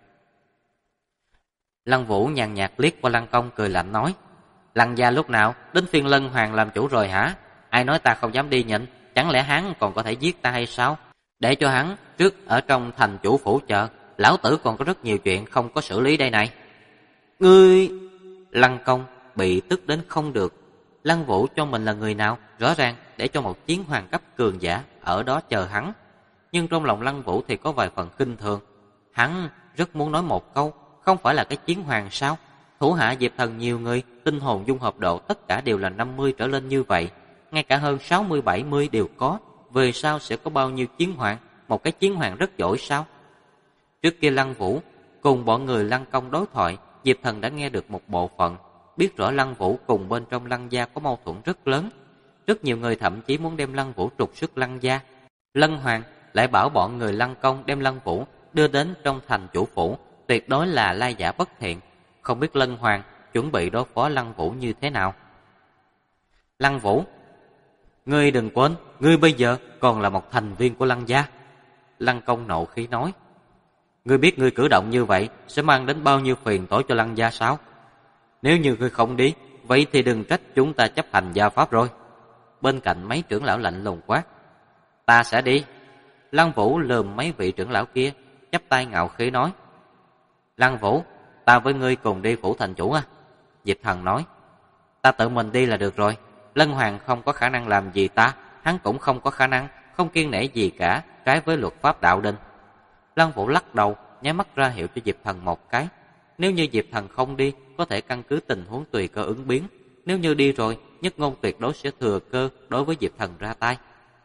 Lăng Vũ nhàn nhạt liếc qua Lăng Công cười lạnh nói. Lăng gia lúc nào đến phiên Lân Hoàng làm chủ rồi hả? Ai nói ta không dám đi nhận? chẳng lẽ hắn còn có thể giết ta hay sao? Để cho hắn trước ở trong thành chủ phủ chờ, lão tử còn có rất nhiều chuyện không có xử lý đây này. Ngươi... Lăng Công bị tức đến không được. Lăng Vũ cho mình là người nào? Rõ ràng để cho một chiến hoàng cấp cường giả ở đó chờ hắn. Nhưng trong lòng Lăng Vũ thì có vài phần khinh thường. Hắn rất muốn nói một câu, không phải là cái chiến hoàng sao? Thủ hạ Diệp Thần nhiều người, tinh hồn dung hợp độ tất cả đều là 50 trở lên như vậy. Ngay cả hơn 60-70 đều có. Về sau sẽ có bao nhiêu chiến hoàng? Một cái chiến hoàng rất giỏi sao? Trước kia Lăng Vũ cùng bọn người Lăng Công đối thoại, Diệp Thần đã nghe được một bộ phận, biết rõ Lăng Vũ cùng bên trong Lăng gia có mâu thuẫn rất lớn. Rất nhiều người thậm chí muốn đem Lăng Vũ trục xuất Lăng gia. Lân Hoàng lại bảo bọn người Lăng Công đem Lăng Vũ đưa đến trong thành chủ phủ, tuyệt đối là lai giả bất thiện. Không biết Lân Hoàng chuẩn bị đối phó Lăng Vũ như thế nào. Lăng Vũ, ngươi đừng quên, ngươi bây giờ còn là một thành viên của Lăng gia. Lăng Công nộ khí nói. Ngươi biết ngươi cử động như vậy sẽ mang đến bao nhiêu phiền toái cho Lăng gia sao? Nếu như ngươi không đi, vậy thì đừng trách chúng ta chấp hành gia pháp rồi. Bên cạnh mấy trưởng lão lạnh lùng quát. Ta sẽ đi. Lăng Vũ lườm mấy vị trưởng lão kia, chắp tay ngạo khí nói. Lăng Vũ, ta với ngươi cùng đi phủ thành chủ à? Diệp Thần nói. Ta tự mình đi là được rồi. Lân Hoàng không có khả năng làm gì ta, hắn cũng không có khả năng, không kiêng nể gì cả, trái với luật pháp đạo đình. Lăng Vũ lắc đầu, nháy mắt ra hiệu cho Diệp Thần một cái. Nếu như Diệp Thần không đi, có thể căn cứ tình huống tùy cơ ứng biến. Nếu như đi rồi, Nhất Ngôn tuyệt đối sẽ thừa cơ đối với Diệp Thần ra tay.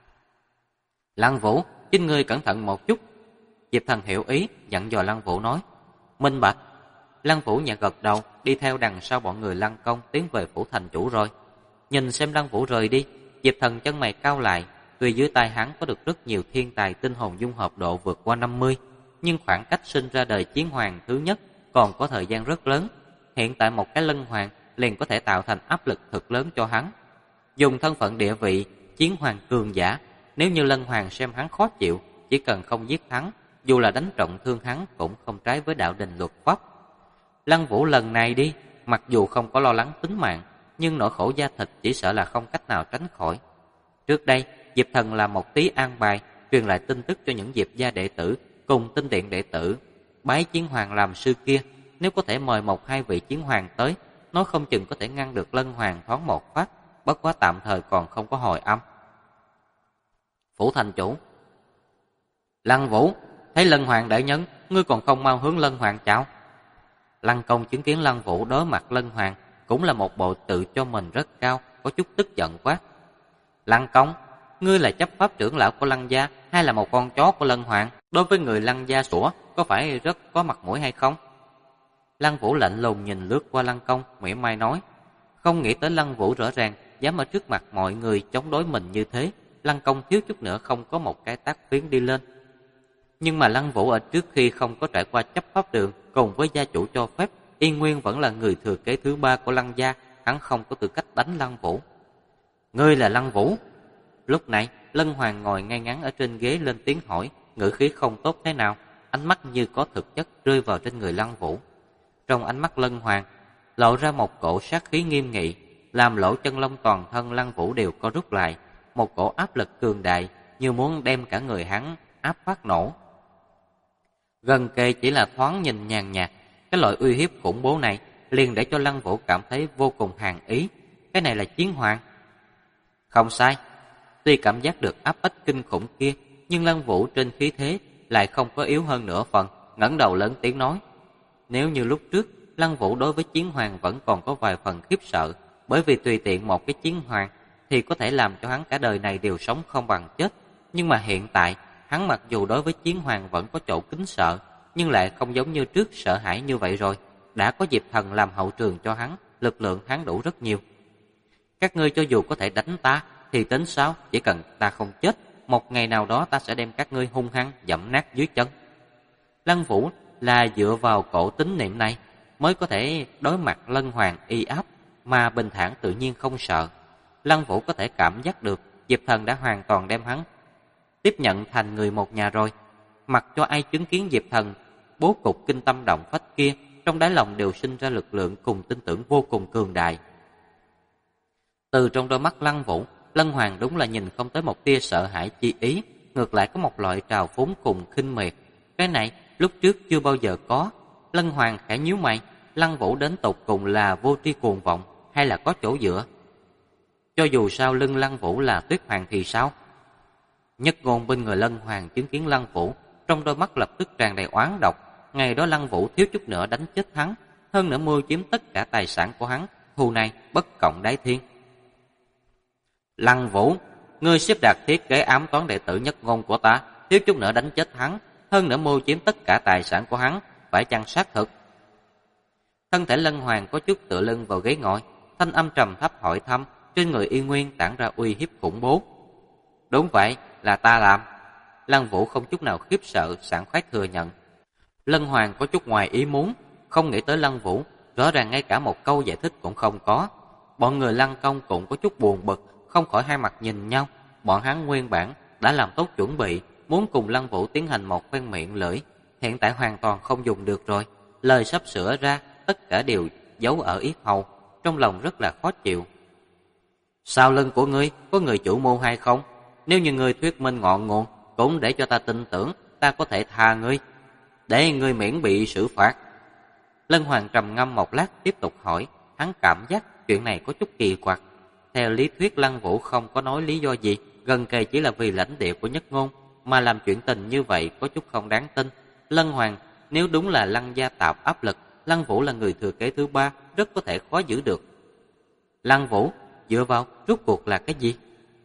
Lăng Vũ, chính ngươi cẩn thận một chút. Diệp Thần hiểu ý, dặn dò Lăng Vũ nói. Minh bạch. Lăng Vũ nhẹ gật đầu, đi theo đằng sau bọn người Lăng Công tiến về phủ thành chủ rồi. Nhìn xem Lăng Vũ rời đi, Diệp Thần chân mày cau lại. Tuy dưới tay hắn có được rất nhiều thiên tài tinh hồn dung hợp độ vượt qua 50, nhưng khoảng cách sinh ra đời chiến hoàng thứ nhất còn có thời gian rất lớn. Hiện tại một cái Lân Hoàng liền có thể tạo thành áp lực thật lớn cho hắn. Dùng thân phận địa vị chiến hoàng cường giả, nếu như Lân Hoàng xem hắn khó chịu, chỉ cần không giết hắn, dù là đánh trọng thương hắn cũng không trái với đạo đình luật pháp. Lăng Vũ lần này đi, mặc dù không có lo lắng tính mạng, nhưng nỗi khổ da thịt chỉ sợ là không cách nào tránh khỏi. Trước đây, Diệp Thần làm một tí an bài, truyền lại tin tức cho những Diệp gia đệ tử cùng tinh điện đệ tử bái chiến hoàng làm sư kia. Nếu có thể mời 1-2 vị chiến hoàng tới, nói không chừng có thể ngăn được Lân Hoàng thoáng một phát, bất quá tạm thời còn không có hồi âm. Phủ thành chủ. Lăng Vũ, thấy Lân Hoàng đại nhân, ngươi còn không mau hướng Lân Hoàng chào. Lăng Công chứng kiến Lăng Vũ đối mặt Lân Hoàng, cũng là một bộ tự cho mình rất cao, có chút tức giận quát. Lăng Công, ngươi là chấp pháp trưởng lão của Lăng gia hay là một con chó của Lân Hoàng? Đối với người Lăng gia sủa, có phải rất có mặt mũi hay không? Lăng Vũ lạnh lùng nhìn lướt qua Lăng Công, mỉa mai nói. Không nghĩ tới Lăng Vũ rõ ràng dám ở trước mặt mọi người chống đối mình như thế. Lăng Công thiếu chút nữa không có một cái tát phiến đi lên. Nhưng mà Lăng Vũ ở trước khi không có trải qua chấp pháp đường cùng với gia chủ cho phép, y nguyên vẫn là người thừa kế thứ 3 của Lăng gia, hắn không có tư cách đánh Lăng Vũ. Ngươi là Lăng Vũ? Lúc này, Lân Hoàng ngồi ngay ngắn ở trên ghế lên tiếng hỏi, ngữ khí không tốt thế nào, ánh mắt như có thực chất rơi vào trên người Lăng Vũ. Trong ánh mắt Lân Hoàng lộ ra một cổ sát khí nghiêm nghị, làm lỗ chân lông toàn thân Lăng Vũ đều co rút lại, một cổ áp lực cường đại như muốn đem cả người hắn áp phát nổ. Gần kề chỉ là thoáng nhìn nhàn nhạt, cái loại uy hiếp khủng bố này liền để cho Lăng Vũ cảm thấy vô cùng hàn ý. Cái này là chiến hoàng. Không sai, tuy cảm giác được áp bách kinh khủng kia, nhưng Lăng Vũ trên khí thế lại không có yếu hơn nửa phần, ngẩng đầu lớn tiếng nói. Nếu như lúc trước, Lăng Vũ đối với chiến hoàng vẫn còn có vài phần khiếp sợ, bởi vì tùy tiện một cái chiến hoàng thì có thể làm cho hắn cả đời này đều sống không bằng chết. Nhưng mà hiện tại, hắn mặc dù đối với chiến hoàng vẫn có chỗ kính sợ, nhưng lại không giống như trước sợ hãi như vậy rồi. Đã có Diệp Thần làm hậu trường cho hắn, lực lượng hắn đủ rất nhiều. Các ngươi cho dù có thể đánh ta thì tính sao, chỉ cần ta không chết, một ngày nào đó ta sẽ đem các ngươi hung hăng dẫm nát dưới chân. Lăng Vũ là dựa vào cổ tín niệm này mới có thể đối mặt Lân Hoàng y áp mà bình thản tự nhiên không sợ. Lăng Vũ có thể cảm giác được Diệp Thần đã hoàn toàn đem hắn tiếp nhận thành người một nhà rồi. Mặc cho ai chứng kiến Diệp Thần bố cục kinh tâm động phách kia, trong đáy lòng đều sinh ra lực lượng cùng tin tưởng vô cùng cường đại. Từ trong đôi mắt Lăng Vũ Lân Hoàng đúng là nhìn không tới một tia sợ hãi chi ý, ngược lại có một loại trào phúng cùng khinh miệt. Cái này lúc trước chưa bao giờ có. Lân Hoàng khẽ nhíu mày, Lăng Vũ đến tột cùng là vô tri cuồng vọng hay là có chỗ dựa? Cho dù sau lưng Lăng Vũ là Tuyết Hoàng thì sao? Nhất Ngôn bên người Lân Hoàng chứng kiến Lăng Vũ, trong đôi mắt lập tức tràn đầy oán độc. Ngày đó Lăng Vũ thiếu chút nữa đánh chết hắn, hơn nữa mưu chiếm tất cả tài sản của hắn, thù này bất cộng đáy thiên. Lăng Vũ, ngươi xếp đặt thiết kế ám toán đệ tử Nhất Ngôn của ta, thiếu chút nữa đánh chết hắn, hơn nữa mưu chiếm tất cả tài sản của hắn, phải chăng xác thực? Thân thể Lân Hoàng có chút tựa lưng vào ghế ngồi, thanh âm trầm thấp hỏi thăm, trên người y nguyên tản ra uy hiếp khủng bố. Đúng vậy, là ta làm. Lăng Vũ không chút nào khiếp sợ, sảng khoái thừa nhận. Lân Hoàng có chút ngoài ý muốn, không nghĩ tới Lăng Vũ, rõ ràng ngay cả một câu giải thích cũng không có. Bọn người Lăng Công cũng có chút buồn bực, không khỏi hai mặt nhìn nhau. Bọn hắn nguyên bản đã làm tốt chuẩn bị, muốn cùng Lăng Vũ tiến hành một phen miệng lưỡi, hiện tại hoàn toàn không dùng được rồi. Lời sắp sửa ra, tất cả đều giấu ở yết hầu, trong lòng rất là khó chịu. Sau lưng của ngươi có người chủ mưu hay không? Nếu như ngươi thuyết minh ngọn nguồn, cũng để cho ta tin tưởng, ta có thể tha ngươi, để ngươi miễn bị xử phạt. Lân Hoàng trầm ngâm một lát tiếp tục hỏi, hắn cảm giác chuyện này có chút kỳ quặc. Theo lý thuyết Lăng Vũ không có nói lý do gì, gần kề chỉ là vì lãnh địa của Nhất Ngôn, mà làm chuyện tình như vậy có chút không đáng tin. Lân Hoàng, nếu đúng là Lăng gia tạo áp lực, Lăng Vũ là người thừa kế thứ ba, rất có thể khó giữ được. Lăng Vũ, dựa vào, rốt cuộc là cái gì?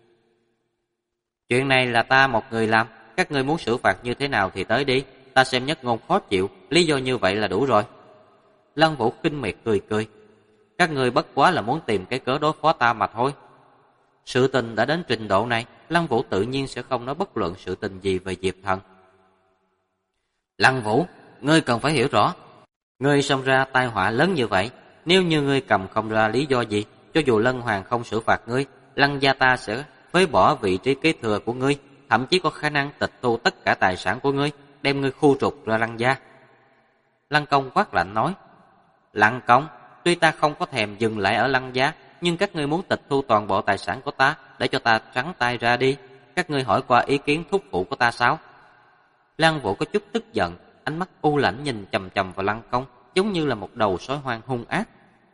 Chuyện này là ta một người làm, các ngươi muốn xử phạt như thế nào thì tới đi, ta xem Nhất Ngôn khó chịu, lý do như vậy là đủ rồi. Lăng Vũ khinh miệt cười cười, các ngươi bất quá là muốn tìm cái cớ đối phó ta mà thôi. Sự tình đã đến trình độ này, Lăng Vũ tự nhiên sẽ không nói bất luận sự tình gì về Diệp Thần. Lăng Vũ, ngươi cần phải hiểu rõ, ngươi xông ra tai họa lớn như vậy, nếu như ngươi cầm không ra lý do gì, cho dù Lân Hoàng không xử phạt ngươi, Lăng gia ta sẽ phế bỏ vị trí kế thừa của ngươi, thậm chí có khả năng tịch thu tất cả tài sản của ngươi, đem ngươi khu trục ra Lăng gia. Lăng Công quát lạnh nói, Lăng Công, tuy ta không có thèm dừng lại ở Lăng gia, nhưng các ngươi muốn tịch thu toàn bộ tài sản của ta, để cho ta trắng tay ra đi. Các ngươi hỏi qua ý kiến thúc phụ của ta sao? Lăng Vũ có chút tức giận, ánh mắt u lãnh nhìn chằm chằm vào Lăng Công, giống như là một đầu sói hoang hung ác.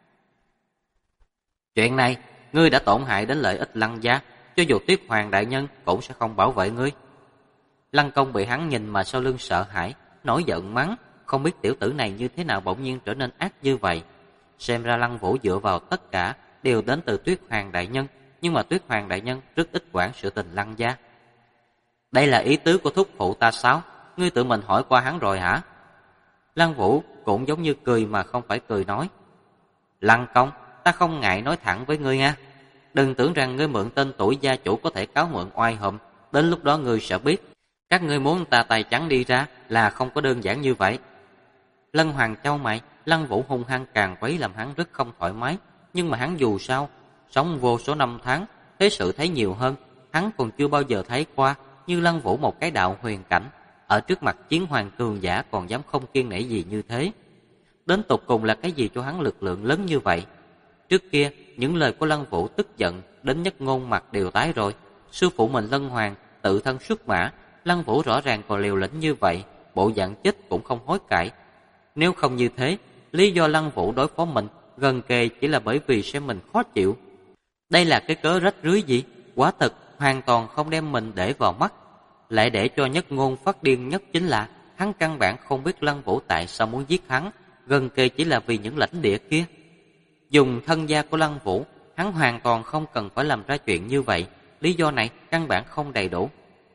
Chuyện này, ngươi đã tổn hại đến lợi ích Lăng gia, cho dù Tuyết Hoàng đại nhân cũng sẽ không bảo vệ ngươi. Lăng Công bị hắn nhìn mà sau lưng sợ hãi, nổi giận mắng, không biết tiểu tử này như thế nào bỗng nhiên trở nên ác như vậy. Xem ra Lăng Vũ dựa vào tất cả đều đến từ Tuyết Hoàng đại nhân, nhưng mà Tuyết Hoàng đại nhân rất ít quản sự tình Lăng gia. Đây là ý tứ của thúc phụ ta sao? Ngươi tự mình hỏi qua hắn rồi hả? Lăng Vũ cũng giống như cười mà không phải cười nói, Lăng Công, ta không ngại nói thẳng với ngươi nha. Đừng tưởng rằng ngươi mượn tên tuổi gia chủ có thể cáo mượn oai hùm, đến lúc đó ngươi sẽ biết, các ngươi muốn ta tay trắng đi ra là không có đơn giản như vậy. Lân Hoàng chau mày, Lăng Vũ hung hăng càng quấy làm hắn rất không thoải mái, nhưng mà hắn dù sao sống vô số năm tháng, thế sự thấy nhiều hơn, hắn còn chưa bao giờ thấy qua như Lăng Vũ một cái đạo huyền cảnh, ở trước mặt chiến hoàng cường giả còn dám không kiêng nể gì như thế. Đến tột cùng là cái gì cho hắn lực lượng lớn như vậy? Trước kia, những lời của Lăng Vũ tức giận đến Nhất Ngôn mặt đều tái rồi. Sư phụ mình Lân Hoàng tự thân xuất mã, Lăng Vũ rõ ràng còn liều lĩnh như vậy, bộ dạng chết cũng không hối cải. Nếu không như thế, lý do Lăng Vũ đối phó mình gần kề chỉ là bởi vì xem mình khó chịu. Đây là cái cớ rách rưới gì? Quả thực hoàn toàn không đem mình để vào mắt. Lại để cho Nhất Ngôn phát điên nhất chính là hắn căn bản không biết Lăng Vũ tại sao muốn giết hắn, gần kề chỉ là vì những lãnh địa kia. Dùng thân gia của Lăng Vũ, hắn hoàn toàn không cần phải làm ra chuyện như vậy, lý do này căn bản không đầy đủ.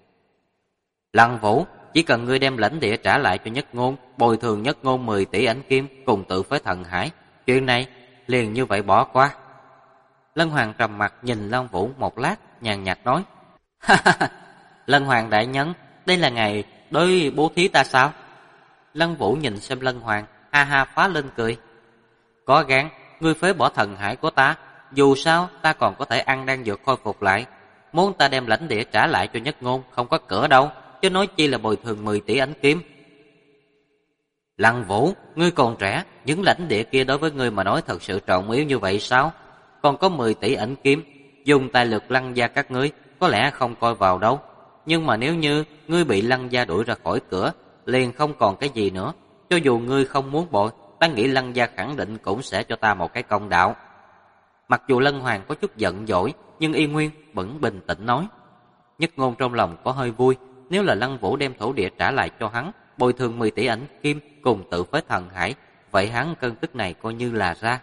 Lăng Vũ, chỉ cần ngươi đem lãnh địa trả lại cho Nhất Ngôn, bồi thường Nhất Ngôn 10 tỷ ảnh kim cùng tự phế thần hải, chuyện này liền như vậy bỏ qua. Lân Hoàng trầm mặt nhìn Lăng Vũ một lát, nhàn nhạt nói, Lân Hoàng đại nhân, đây là ngày đối bố thí ta sao? Lăng Vũ nhìn xem Lân Hoàng, ha ha phá lên cười, có gan, ngươi phế bỏ thần hải của ta, dù sao ta còn có thể ăn đang dược khôi phục lại. Muốn ta đem lãnh địa trả lại cho Nhất Ngôn không có cửa đâu, chứ nói chi là bồi thường 10 tỷ ảnh kim. Lăng Vũ, ngươi còn trẻ, những lãnh địa kia đối với ngươi mà nói thật sự trọng yếu như vậy sao? Còn có 10 tỷ ảnh kim, dùng tài lực Lăng gia các ngươi có lẽ không coi vào đâu. Nhưng mà nếu như ngươi bị Lăng gia đuổi ra khỏi cửa, liền không còn cái gì nữa. Cho dù ngươi không muốn bội, ta nghĩ Lăng gia khẳng định cũng sẽ cho ta một cái công đạo. Mặc dù Lân Hoàng có chút giận dỗi, nhưng y nguyên vẫn bình tĩnh nói. Nhất Ngôn trong lòng có hơi vui, nếu là Lăng Vũ đem thổ địa trả lại cho hắn, bồi thường 10 tỷ ảnh kim cùng tự phế thần hải, vậy hắn cơn tức này coi như là ra.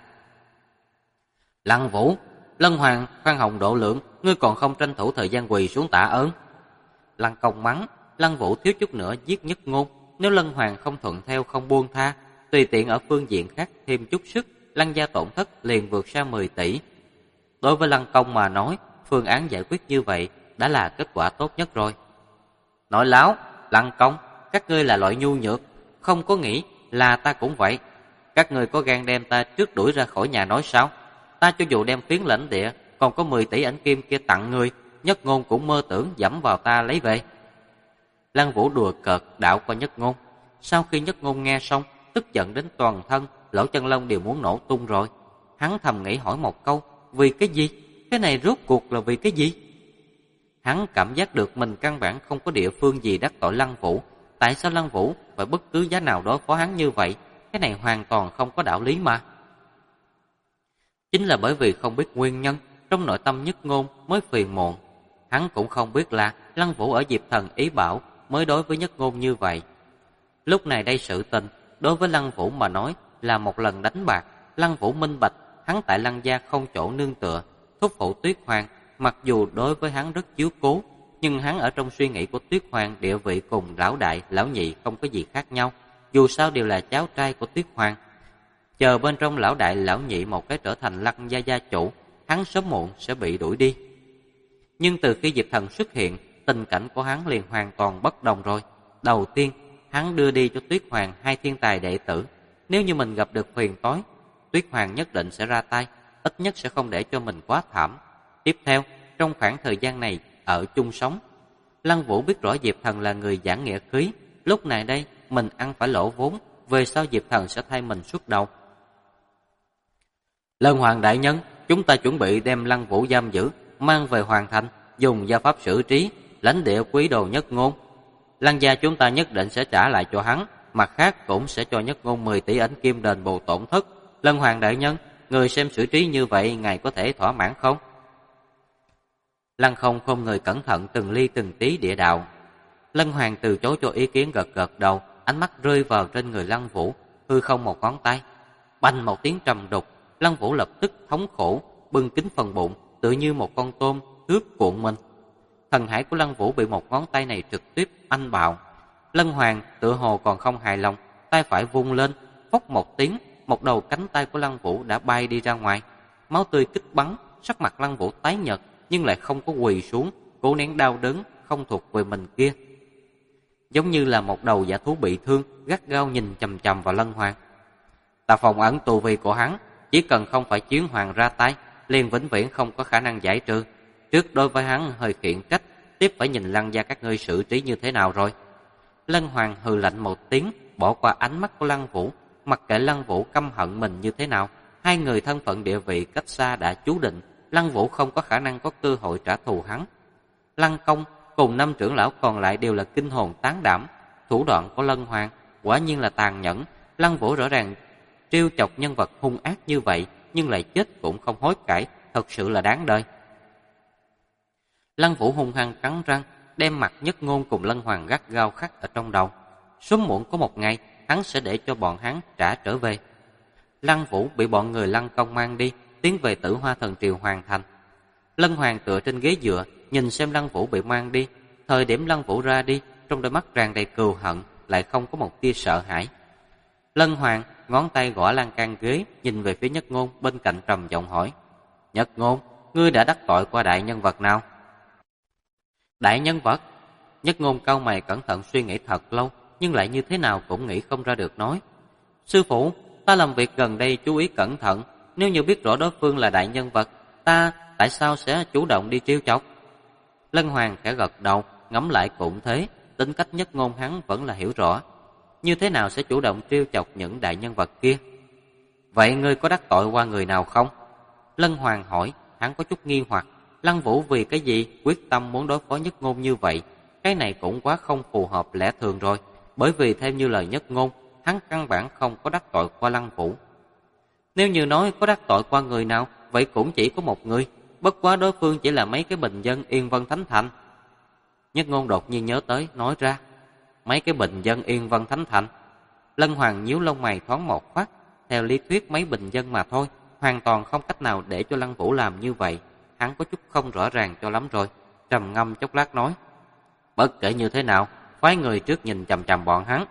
Lăng Vũ, Lân Hoàng khoan hồng độ lượng, ngươi còn không tranh thủ thời gian quỳ xuống tạ ơn. Lăng Công mắng, Lăng Vũ thiếu chút nữa giết Nhất Ngôn, nếu Lân Hoàng không thuận theo không buông tha, tùy tiện ở phương diện khác thêm chút sức, Lăng gia tổn thất liền vượt xa 10 tỷ. Đối với Lăng Công mà nói, phương án giải quyết như vậy đã là kết quả tốt nhất rồi. Nói láo, Lăng Công, các ngươi là loại nhu nhược, không có nghĩ là ta cũng vậy. Các ngươi có gan đem ta trước đuổi ra khỏi nhà nói sao? Ta cho dù đem phiến lãnh địa, còn có 10 tỷ ảnh kim kia tặng ngươi, Nhất Ngôn cũng mơ tưởng dẫm vào ta lấy về. Lăng Vũ đùa cợt đảo qua Nhất Ngôn. Sau khi Nhất Ngôn nghe xong, tức giận đến toàn thân, lỗ chân lông đều muốn nổ tung rồi. Hắn thầm nghĩ hỏi một câu, vì cái gì? Cái này rốt cuộc là vì cái gì? Hắn cảm giác được mình căn bản không có địa phương gì đắc tội Lăng Vũ. Tại sao Lăng Vũ phải bất cứ giá nào đối phó hắn như vậy? Cái này hoàn toàn không có đạo lý mà. Chính là bởi vì không biết nguyên nhân, trong nội tâm Nhất Ngôn mới phiền muộn. Hắn cũng không biết là Lăng Vũ ở Diệp Thần ý bảo mới đối với Nhất Ngôn như vậy. Lúc này đây sự tình, đối với Lăng Vũ mà nói là một lần đánh bạc. Lăng Vũ minh bạch, hắn tại Lăng gia không chỗ nương tựa. Thúc phụ Tuyết Hoàng, mặc dù đối với hắn rất chiếu cố, nhưng hắn ở trong suy nghĩ của Tuyết Hoàng địa vị cùng lão đại, lão nhị không có gì khác nhau. Dù sao đều là cháu trai của Tuyết Hoàng. Chờ bên trong lão đại, lão nhị một cái trở thành Lăng gia gia chủ, hắn sớm muộn sẽ bị đuổi đi. Nhưng từ khi Diệp Thần xuất hiện, tình cảnh của hắn liền hoàn toàn bất đồng rồi. Đầu tiên, hắn đưa đi cho Tuyết Hoàng 2 thiên tài đệ tử. Nếu như mình gặp được phiền toái, Tuyết Hoàng nhất định sẽ ra tay, ít nhất sẽ không để cho mình quá thảm. Tiếp theo, trong khoảng thời gian này ở chung sống, Lăng Vũ biết rõ Diệp Thần là người giảng nghĩa khí. Lúc này đây, mình ăn phải lỗ vốn, về sau Diệp Thần sẽ thay mình xuất đầu. Lân Hoàng đại nhân, chúng ta chuẩn bị đem Lăng Vũ giam giữ, mang về Hoàng thành, dùng gia pháp xử trí, lãnh địa quý đồ Nhất Ngôn. Lăng gia chúng ta nhất định sẽ trả lại cho hắn, mặt khác cũng sẽ cho Nhất Ngôn 10 tỷ ảnh kim đền bù tổn thất. Lân Hoàng đại nhân, người xem xử trí như vậy, ngài có thể thỏa mãn không? Lăng không người cẩn thận từng ly từng tí địa đạo. Lân Hoàng từ chối cho ý kiến, gật gật đầu, ánh mắt rơi vào trên người Lăng Vũ, hư không một ngón tay. Bành một tiếng trầm đục, Lăng Vũ lập tức thống khổ, bưng kín phần bụng, tựa như một con tôm cướp cuộn mình. Thần hải của Lăng Vũ bị một ngón tay này trực tiếp anh bạo. Lân Hoàng tựa hồ còn không hài lòng, tay phải vung lên, phốc một tiếng, một đầu cánh tay của Lăng Vũ đã bay đi ra ngoài. Máu tươi kích bắn, sắc mặt Lăng Vũ tái nhợt, nhưng lại không có quỳ xuống, cố nén đau đớn không thuộc về mình kia. Giống như là một đầu dã thú bị thương, gắt gao nhìn chằm chằm vào Lân Hoàng. Ta phong ấn tu vi của hắn, chỉ cần không phải Chiến Hoàng ra tay, liền vĩnh viễn không có khả năng giải trừ. Trước đối với hắn hơi khiển trách, tiếp phải nhìn Lăng gia các ngươi xử trí như thế nào rồi. Lân Hoàng hừ lạnh một tiếng, bỏ qua ánh mắt của Lăng Vũ, mặc kệ Lăng Vũ căm hận mình như thế nào, hai người thân phận địa vị cách xa đã chú định, Lăng Vũ không có khả năng có cơ hội trả thù hắn. Lăng Công cùng 5 trưởng lão còn lại đều là kinh hồn tán đảm, thủ đoạn của Lân Hoàng quả nhiên là tàn nhẫn. Lăng Vũ rõ ràng trêu chọc nhân vật hung ác như vậy, nhưng lại chết cũng không hối cải, thật sự là đáng đời. Lăng Vũ hung hăng cắn răng, đem mặt Nhất Ngôn cùng Lân Hoàng gắt gao khắc ở trong đầu. Sớm muộn có một ngày, hắn sẽ để cho bọn hắn trả trở về. Lăng Vũ bị bọn người Lăng Công mang đi, tiến về Tử Hoa Thần Triều Hoàng thành. Lân Hoàng tựa trên ghế dựa, nhìn xem Lăng Vũ bị mang đi. Thời điểm Lăng Vũ ra đi, trong đôi mắt tràn đầy cừu hận, lại không có một tia sợ hãi. Lân Hoàng ngón tay gõ lan can ghế, nhìn về phía Nhất Ngôn, bên cạnh trầm giọng hỏi: Nhất Ngôn, ngươi đã đắc tội qua đại nhân vật nào? Đại nhân vật? Nhất Ngôn cau mày cẩn thận suy nghĩ thật lâu, nhưng lại như thế nào cũng nghĩ không ra được nói. Sư phụ, ta làm việc gần đây chú ý cẩn thận, nếu như biết rõ đối phương là đại nhân vật, ta tại sao sẽ chủ động đi trêu chọc? Lân Hoàng khẽ gật đầu, ngẫm lại cũng thế, tính cách Nhất Ngôn hắn vẫn là hiểu rõ. Như thế nào sẽ chủ động trêu chọc những đại nhân vật kia? Vậy ngươi có đắc tội qua người nào không? Lân Hoàng hỏi, hắn có chút nghi hoặc. Lăng Vũ vì cái gì quyết tâm muốn đối phó Nhất Ngôn như vậy? Cái này cũng quá không phù hợp lẽ thường rồi, bởi vì theo như lời Nhất Ngôn, hắn căn bản không có đắc tội qua Lăng Vũ. Nếu như nói có đắc tội qua người nào, vậy cũng chỉ có một người, bất quá đối phương chỉ là mấy cái bình dân Yên Vân Thánh Thành. Nhất Ngôn đột nhiên nhớ tới, nói ra, mấy cái bình dân Yên Vân Thánh Thành. Lân Hoàng nhíu lông mày thoáng một phát, theo lý thuyết mấy bình dân mà thôi, hoàn toàn không cách nào để cho Lăng Vũ làm như vậy. Hắn có chút không rõ ràng cho lắm rồi, trầm ngâm chốc lát nói, bất kể như thế nào, phái người trước nhìn chằm chằm bọn hắn.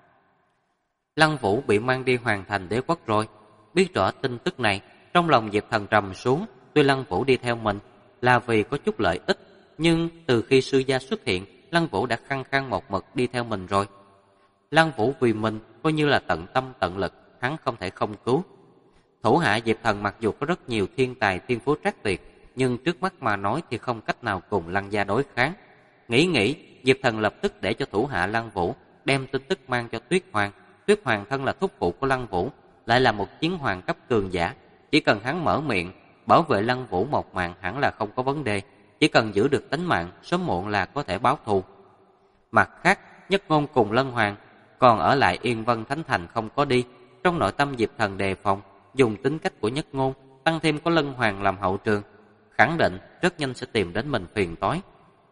Lăng Vũ bị mang đi Hoàng Thành Đế Quốc rồi. Biết rõ tin tức này, trong lòng Diệp Thần trầm xuống. Tuy Lăng Vũ đi theo mình là vì có chút lợi ích, nhưng từ khi sư gia xuất hiện, Lăng Vũ đã khăng khăng một mực đi theo mình rồi. Lăng Vũ vì mình coi như là tận tâm tận lực, hắn không thể không cứu. Thủ hạ Diệp Thần mặc dù có rất nhiều thiên tài thiên phú trác tuyệt, nhưng trước mắt mà nói thì không cách nào cùng Lăng gia đối kháng. Nghĩ, Diệp Thần lập tức để cho thủ hạ Lăng Vũ đem tin tức mang cho Tuyết Hoàng. Tuyết Hoàng thân là thúc phụ của Lăng Vũ, lại là một chiến hoàng cấp cường giả, chỉ cần hắn mở miệng bảo vệ Lăng Vũ một mạng hẳn là không có vấn đề, chỉ cần giữ được tính mạng, sớm muộn là có thể báo thù. Mặt khác, Nhất Ngôn cùng Lân Hoàng còn ở lại Yên Vân Thánh Thành không có đi. Trong nội tâm Diệp Thần đề phòng, dùng tính cách của Nhất Ngôn, tăng thêm có Lân Hoàng làm hậu trường, khẳng định rất nhanh sẽ tìm đến mình phiền toái.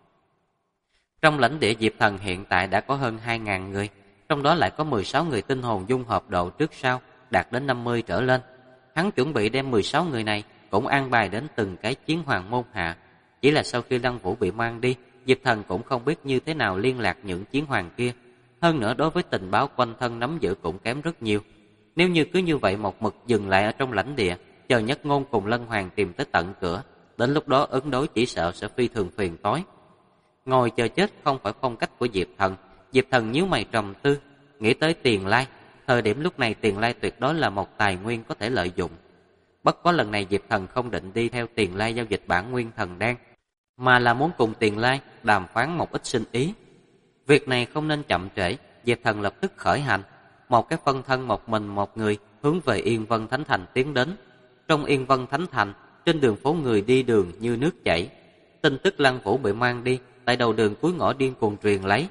Trong lãnh địa Diệp Thần hiện tại đã có hơn 2.000 người, trong đó lại có 16 người tinh hồn dung hợp độ trước sau đạt đến 50 trở lên. Hắn chuẩn bị đem 16 người này cũng an bài đến từng cái chiến hoàng môn hạ. Chỉ là sau khi Lăng Vũ bị mang đi, Diệp Thần cũng không biết như thế nào liên lạc những chiến hoàng kia. Hơn nữa đối với tình báo quanh thân nắm giữ cũng kém rất nhiều. Nếu như cứ như vậy một mực dừng lại ở trong lãnh địa, chờ Nhất Ngôn cùng Lân Hoàng tìm tới tận cửa, đến lúc đó ứng đối chỉ sợ sẽ phi thường phiền toái. Ngồi chờ chết không phải phong cách của Diệp Thần. Diệp Thần nhíu mày trầm tư, nghĩ tới tiền lai. Thời điểm lúc này tiền lai tuyệt đối là một tài nguyên có thể lợi dụng. Bất quá lần này Diệp Thần không định đi theo tiền lai giao dịch bản nguyên thần đan, mà là muốn cùng tiền lai đàm phán một ít sinh ý. Việc này không nên chậm trễ, Diệp Thần lập tức khởi hành. Một cái phân thân một mình một người hướng về Yên Vân Thánh Thành tiến đến. Trong Yên Vân Thánh Thành, trên đường phố người đi đường như nước chảy. Tin tức Lăng Vũ bị mang đi tại đầu đường cuối ngõ điên cuồng truyền lấy.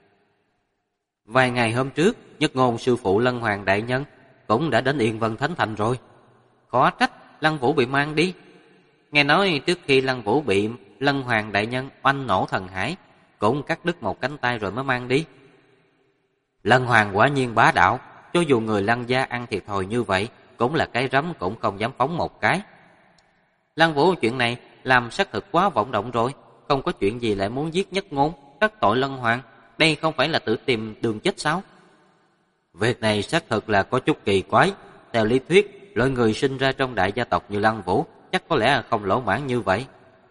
Vài ngày hôm trước, Nhất Ngôn sư phụ Lân Hoàng đại nhân cũng đã đến Yên Vân Thánh Thành rồi. Khó trách Lăng Vũ bị mang đi. Nghe nói trước khi Lăng Vũ bị Lân Hoàng đại nhân oanh nổ thần hải, cũng cắt đứt một cánh tay rồi mới mang đi. Lân Hoàng quả nhiên bá đạo, cho dù người Lăng gia ăn thiệt thòi như vậy, cũng là cái rắm cũng không dám phóng một cái. Lăng Vũ chuyện này làm xác thực quá vọng động rồi, không có chuyện gì lại muốn giết Nhất Ngôn, đắc tội Lân Hoàng, đây không phải là tự tìm đường chết sao? Việc này xác thực là có chút kỳ quái. Theo lý thuyết, loại người sinh ra trong đại gia tộc như Lăng Vũ chắc có lẽ không lỗ mãn như vậy.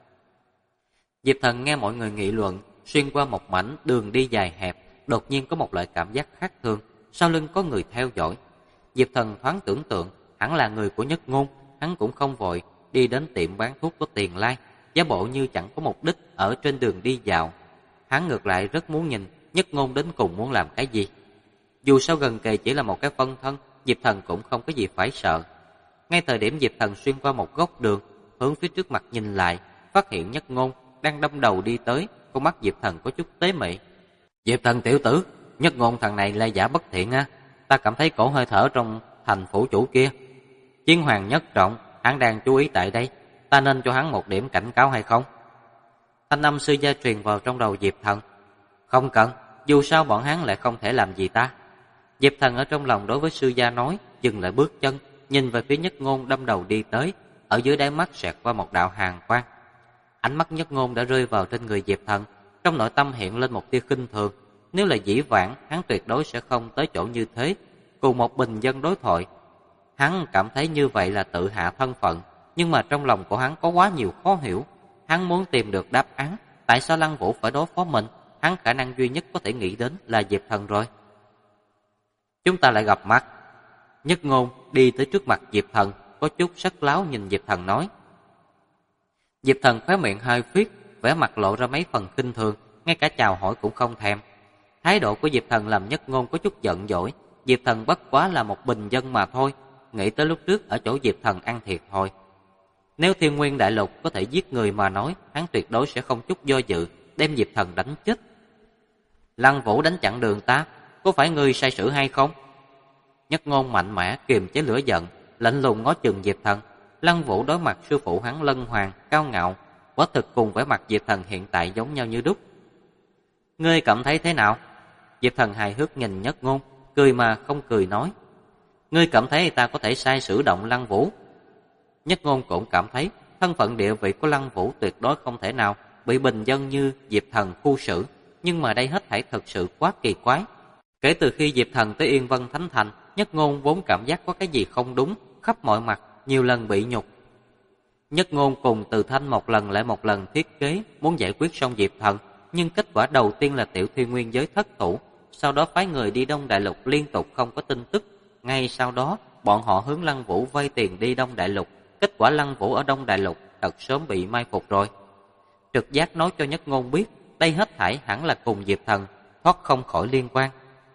Diệp Thần nghe mọi người nghị luận, xuyên qua một mảnh đường đi dài hẹp, đột nhiên có một loại cảm giác khác thường, sau lưng có người theo dõi. Diệp Thần thoáng tưởng tượng, hẳn là người của Nhất Ngôn, hắn cũng không vội đi đến tiệm bán thuốc có tiền lai, giả bộ như chẳng có mục đích ở trên đường đi dạo. Hắn ngược lại rất muốn nhìn Nhất Ngôn đến cùng muốn làm cái gì. Dù sao gần kề chỉ là một cái phân thân, Diệp Thần cũng không có gì phải sợ. Ngay thời điểm Diệp Thần xuyên qua một góc đường, hướng phía trước mặt nhìn lại, phát hiện Nhất Ngôn đang đâm đầu đi tới, con mắt Diệp Thần có chút tế mị. Diệp Thần tiểu tử, Nhất Ngôn thằng này lai giả bất thiện á, ta cảm thấy cổ hơi thở trong thành phủ chủ kia. Chiến hoàng Nhất Trọng, hắn đang chú ý tại đây, ta nên cho hắn một điểm cảnh cáo hay không? Thanh âm sư gia truyền vào trong đầu Diệp Thần. Không cần, dù sao bọn hắn lại không thể làm gì ta. Diệp Thần ở trong lòng đối với sư gia nói, dừng lại bước chân, nhìn về phía Nhất Ngôn đâm đầu đi tới, ở dưới đáy mắt xẹt qua một đạo hàn quang. Ánh mắt Nhất Ngôn đã rơi vào trên người Diệp Thần, trong nội tâm hiện lên một tia khinh thường. Nếu là dĩ vãng, hắn tuyệt đối sẽ không tới chỗ như thế, cùng một bình dân đối thoại. Hắn cảm thấy như vậy là tự hạ thân phận, nhưng mà trong lòng của hắn có quá nhiều khó hiểu. Hắn muốn tìm được đáp án, tại sao Lăng Vũ phải đối phó mình? Hắn khả năng duy nhất có thể nghĩ đến là Diệp Thần rồi. Chúng ta lại gặp mặt. Nhất Ngôn đi tới trước mặt Diệp Thần, có chút sắc láo nhìn Diệp Thần nói. Diệp Thần khóe miệng hơi phiết, vẻ mặt lộ ra mấy phần khinh thường, ngay cả chào hỏi cũng không thèm. Thái độ của Diệp Thần làm Nhất Ngôn có chút giận dỗi. Diệp Thần bất quá là một bình dân mà thôi, nghĩ tới lúc trước ở chỗ Diệp Thần ăn thiệt thôi. Nếu Thiên Nguyên Đại Lục có thể giết người mà nói, hắn tuyệt đối sẽ không chút do dự, đem Diệp Thần đánh chết. Lăng Vũ đánh chặn đường ta, có phải ngươi sai sử hay không? Nhất Ngôn mạnh mẽ kiềm chế lửa giận, lạnh lùng ngó chừng Diệp Thần. Lăng Vũ đối mặt sư phụ hắn Lân Hoàng, cao ngạo, quả thực cùng vẻ mặt Diệp Thần hiện tại giống nhau như đúc. Ngươi cảm thấy thế nào? Diệp Thần hài hước nhìn Nhất Ngôn, cười mà không cười nói. Ngươi cảm thấy ta có thể sai sử động Lăng Vũ? Nhất Ngôn cũng cảm thấy thân phận địa vị của Lăng Vũ tuyệt đối không thể nào bị bình dân như Diệp Thần khu xử, nhưng mà đây hết thảy thật sự quá kỳ quái. Kể từ khi Diệp Thần tới Yên Vân Thánh Thành, Nhất Ngôn vốn cảm giác có cái gì không đúng, khắp mọi mặt, nhiều lần bị nhục. Nhất Ngôn cùng Từ Thanh một lần lại một lần thiết kế muốn giải quyết xong Diệp Thần, nhưng kết quả đầu tiên là Tiểu Thiên Nguyên giới thất thủ, sau đó phái người đi Đông Đại Lục liên tục không có tin tức. Ngay sau đó, bọn họ hướng Lăng Vũ vay tiền đi Đông Đại Lục, kết quả Lăng Vũ ở Đông Đại Lục thật sớm bị mai phục rồi. Trực giác nói cho Nhất Ngôn biết, đây hết thảy hẳn là cùng Diệp Thần thoát không khỏi liên quan.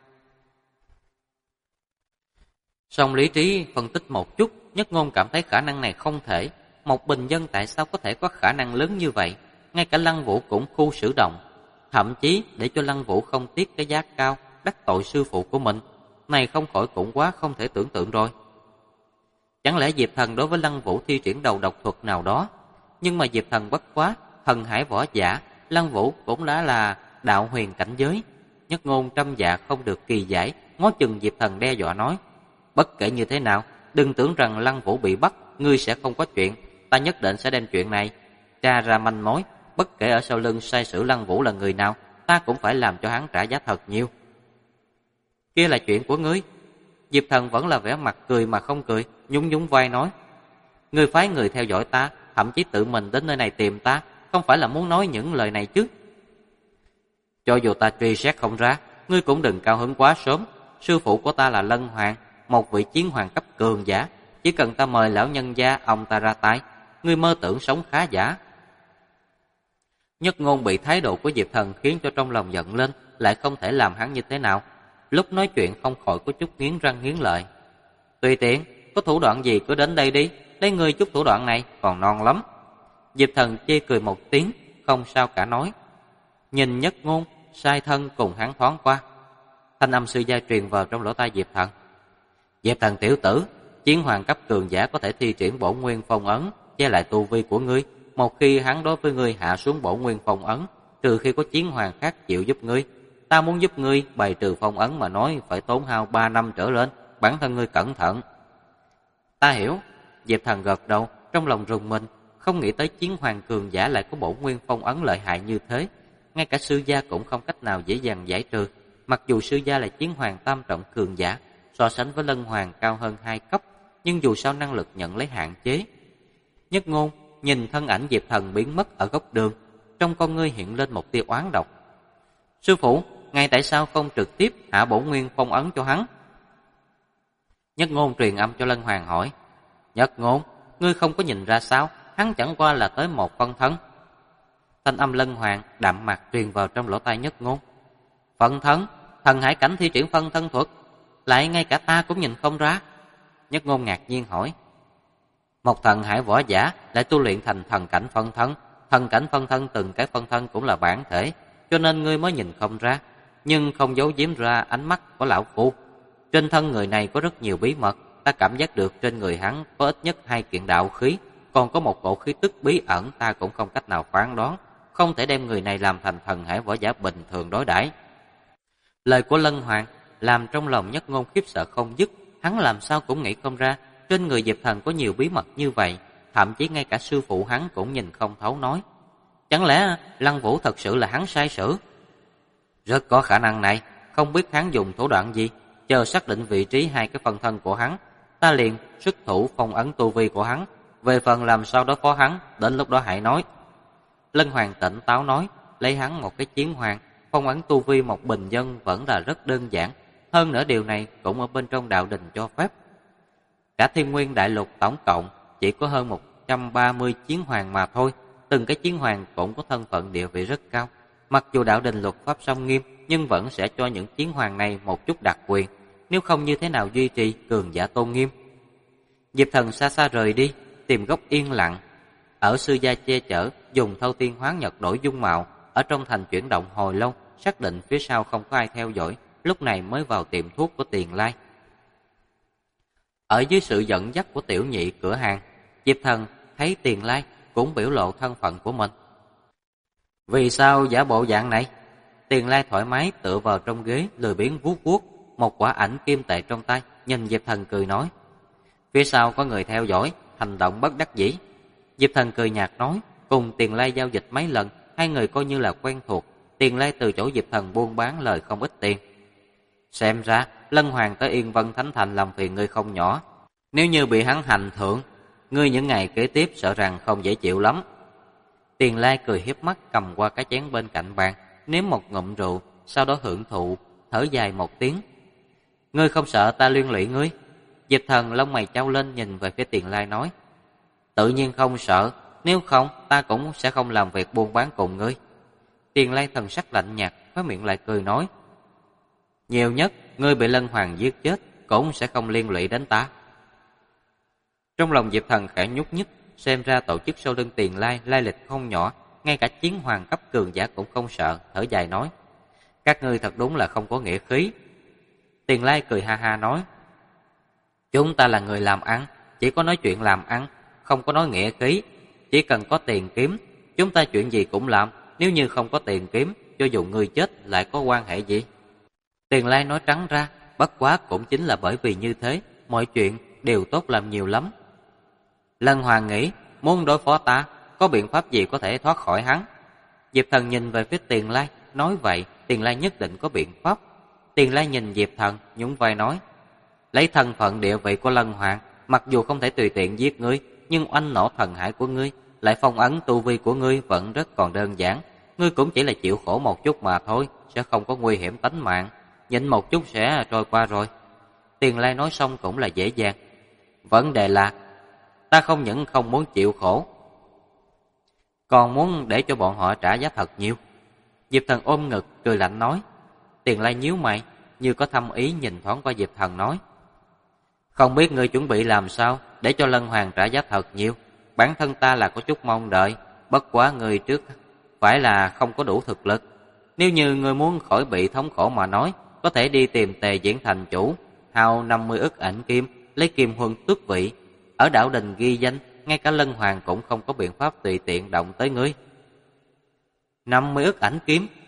Song lý trí phân tích một chút, Nhất Ngôn cảm thấy khả năng này không thể. Một bình dân tại sao có thể có khả năng lớn như vậy? Ngay cả Lăng Vũ cũng khu xử động, thậm chí để cho Lăng Vũ không tiếc cái giá cao đắc tội sư phụ của mình. Này không khỏi cũng quá không thể tưởng tượng rồi. Chẳng lẽ Diệp Thần đối với Lăng Vũ thi triển đầu độc thuật nào đó? Nhưng mà Diệp Thần bất quá thần hải võ giả, Lăng Vũ cũng đã là đạo huyền cảnh giới. Nhất Ngôn trăm dạ không được kỳ giải, ngó chừng Diệp Thần đe dọa nói: bất kể như thế nào, đừng tưởng rằng Lăng Vũ bị bắt, ngươi sẽ không có chuyện. Ta nhất định sẽ đem chuyện này tra ra manh mối. Bất kể ở sau lưng sai sử Lăng Vũ là người nào, ta cũng phải làm cho hắn trả giá thật nhiều. Kia là chuyện của ngươi. Diệp Thần vẫn là vẻ mặt cười mà không cười, nhún nhún vai nói: ngươi phái người theo dõi ta, thậm chí tự mình đến nơi này tìm ta, không phải là muốn nói những lời này chứ? Cho dù ta truy xét không ra, ngươi cũng đừng cao hứng quá sớm. Sư phụ của ta là Lân Hoàng, một vị chiến hoàng cấp cường giả, chỉ cần ta mời lão nhân gia ông ta ra tay, ngươi mơ tưởng sống khá giả. Nhất Ngôn bị thái độ của Diệp Thần khiến cho trong lòng giận lên, lại không thể làm hắn như thế nào. Lúc nói chuyện không khỏi có chút nghiến răng nghiến lợi. Tùy tiện, có thủ đoạn gì cứ đến đây đi, lấy ngươi chút thủ đoạn này còn non lắm. Diệp Thần chê cười một tiếng, không sao cả nói. Nhìn Nhất Ngôn, sai thân cùng hắn thoáng qua. Thanh âm sư gia truyền vào trong lỗ tai Diệp Thần. Diệp Thần tiểu tử, chiến hoàng cấp cường giả có thể thi triển bổ nguyên phong ấn, che lại tu vi của ngươi. Một khi hắn đối với ngươi hạ xuống bổ nguyên phong ấn, trừ khi có chiến hoàng khác chịu giúp ngươi. Ta muốn giúp ngươi bày trừ phong ấn mà nói phải tốn hao 3 năm trở lên, bản thân ngươi cẩn thận. Ta hiểu. Diệp Thần gật đầu, trong lòng rùng mình, không nghĩ tới chiến hoàng cường giả lại có bổ nguyên phong ấn lợi hại như thế. Ngay cả sư gia cũng không cách nào dễ dàng giải trừ. Mặc dù sư gia là chiến hoàng tam trọng cường giả, so sánh với Lân Hoàng cao hơn 2 cấp, nhưng dù sao năng lực nhận lấy hạn chế. Nhất Ngôn nhìn thân ảnh Diệp Thần biến mất ở góc đường, trong con ngươi hiện lên một tia oán độc. Sư phụ, ngài tại sao không trực tiếp hạ bổ nguyên phong ấn cho hắn? Nhất Ngôn truyền âm cho Lân Hoàng hỏi. Nhất Ngôn, ngươi không có nhìn ra sao, hắn chẳng qua là tới một phân thân. Thanh âm Lân Hoàng đạm mạc truyền vào trong lỗ tai Nhất Ngôn. Phân thân? Thần hải cảnh thi triển phân thân thuật, lại ngay cả ta cũng nhìn không ra. Nhất Ngôn ngạc nhiên hỏi. Một thần hải võ giả lại tu luyện thành thần cảnh phân thân. Thần cảnh phân thân từng cái phân thân cũng là bản thể, cho nên ngươi mới nhìn không ra, nhưng không giấu giếm ra ánh mắt của lão phu. Trên thân người này có rất nhiều bí mật, ta cảm giác được trên người hắn có ít nhất 2 kiện đạo khí, còn có một cổ khí tức bí ẩn ta cũng không cách nào phán đoán, không thể đem người này làm thành thần hải võ giả bình thường đối đãi. Lời của Lân Hoàng làm trong lòng Nhất Ngôn khiếp sợ không dứt, hắn làm sao cũng nghĩ không ra, trên người Diệp Thần có nhiều bí mật như vậy, thậm chí ngay cả sư phụ hắn cũng nhìn không thấu nói. Chẳng lẽ Lăng Vũ thật sự là hắn sai sử? Rất có khả năng này, không biết hắn dùng thủ đoạn gì, chờ xác định vị trí 2 cái phân thân của hắn, ta liền xuất thủ phong ấn tu vi của hắn, về phần làm sao đối phó hắn, đến lúc đó hãy nói. Lân Hoàng tỉnh táo nói, lấy hắn một cái chiến hoàng, phong ấn tu vi một bình dân vẫn là rất đơn giản, hơn nữa điều này cũng ở bên trong đạo đình cho phép. Cả Thiên Nguyên Đại Lục tổng cộng chỉ có hơn 130 chiến hoàng mà thôi, từng cái chiến hoàng cũng có thân phận địa vị rất cao. Mặc dù đạo đình luật pháp song nghiêm, nhưng vẫn sẽ cho những chiến hoàng này một chút đặc quyền, nếu không như thế nào duy trì cường giả tôn nghiêm. Diệp Thần xa xa rời đi, tìm góc yên lặng, ở sư gia che chở, dùng thâu tiên hoán nhật đổi dung mạo, ở trong thành chuyển động hồi lâu, xác định phía sau không có ai theo dõi, lúc này mới vào tiệm thuốc của Tiền Lai. Ở dưới sự dẫn dắt của tiểu nhị cửa hàng, Diệp Thần thấy Tiền Lai cũng biểu lộ thân phận của mình. Vì sao giả bộ dạng này? Tiền Lai thoải mái tựa vào trong ghế, lười biếng vuốt vuốt một quả ảnh kim tệ trong tay, nhìn Diệp Thần cười nói: Phía sau có người theo dõi, hành động bất đắc dĩ. Diệp Thần cười nhạt nói: Cùng Tiền Lai giao dịch mấy lần, hai người coi như là quen thuộc. Tiền Lai từ chỗ Diệp Thần buôn bán lời không ít tiền. Xem ra Lân Hoàng tới Yên Vân Thánh Thành làm phiền ngươi không nhỏ. Nếu như bị hắn hành thượng, ngươi những ngày kế tiếp sợ rằng không dễ chịu lắm. Tiền Lai cười hiếp mắt cầm qua cái chén bên cạnh bàn, nếm một ngụm rượu, sau đó hưởng thụ, thở dài một tiếng. Ngươi không sợ ta liên lụy ngươi? Diệp Thần lông mày chau lên nhìn về phía Tiền Lai nói: Tự nhiên không sợ, nếu không ta cũng sẽ không làm việc buôn bán cùng ngươi. Tiền Lai thần sắc lạnh nhạt, khóe miệng lại cười nói: Nhiều nhất ngươi bị Lân Hoàng giết chết cũng sẽ không liên lụy đến ta. Trong lòng Diệp Thần khẽ nhúc nhích, xem ra tổ chức sau lưng Tiền Lai lai lịch không nhỏ, ngay cả chiến hoàng cấp cường giả cũng không sợ, thở dài nói: Các ngươi thật đúng là không có nghĩa khí. Tiền Lai cười ha ha nói: Chúng ta là người làm ăn, chỉ có nói chuyện làm ăn, không có nói nghĩa khí. Chỉ cần có tiền kiếm, chúng ta chuyện gì cũng làm. Nếu như không có tiền kiếm, cho dù người chết lại có quan hệ gì? Tiền Lai nói trắng ra, bất quá cũng chính là bởi vì như thế, mọi chuyện đều tốt làm nhiều lắm. Lân Hoàng nghĩ, muốn đối phó ta, có biện pháp gì có thể thoát khỏi hắn? Diệp Thần nhìn về phía Tiền Lai, nói vậy, Tiền Lai nhất định có biện pháp. Tiền Lai nhìn Diệp Thần, nhún vai nói: Lấy thân phận địa vị của Lân Hoàng, mặc dù không thể tùy tiện giết ngươi, nhưng oanh nổ thần hải của ngươi, lại phong ấn tu vi của ngươi vẫn rất còn đơn giản. Ngươi cũng chỉ là chịu khổ một chút mà thôi, sẽ không có nguy hiểm tính mạng. Nhịn một chút sẽ trôi qua rồi. Tiền Lai nói xong cũng là dễ dàng. Vấn đề là, ta không những không muốn chịu khổ, còn muốn để cho bọn họ trả giá thật nhiều. Diệp Thần ôm ngực, cười lạnh nói. Tiền Lai nhíu mày, như có thâm ý nhìn thoáng qua Diệp Thần nói: Không biết ngươi chuẩn bị làm sao để cho Lân Hoàng trả giá thật nhiều. Bản thân ta là có chút mong đợi, bất quá ngươi trước phải là không có đủ thực lực. Nếu như ngươi muốn khỏi bị thống khổ mà nói, có thể đi tìm Tề Diễn thành chủ, hao 50 ức ảnh kim, lấy kim huân tước vị. Ở đảo đình ghi danh, ngay cả Lân Hoàng cũng không có biện pháp tùy tiện động tới ngươi. 50 ức ảnh kiếm,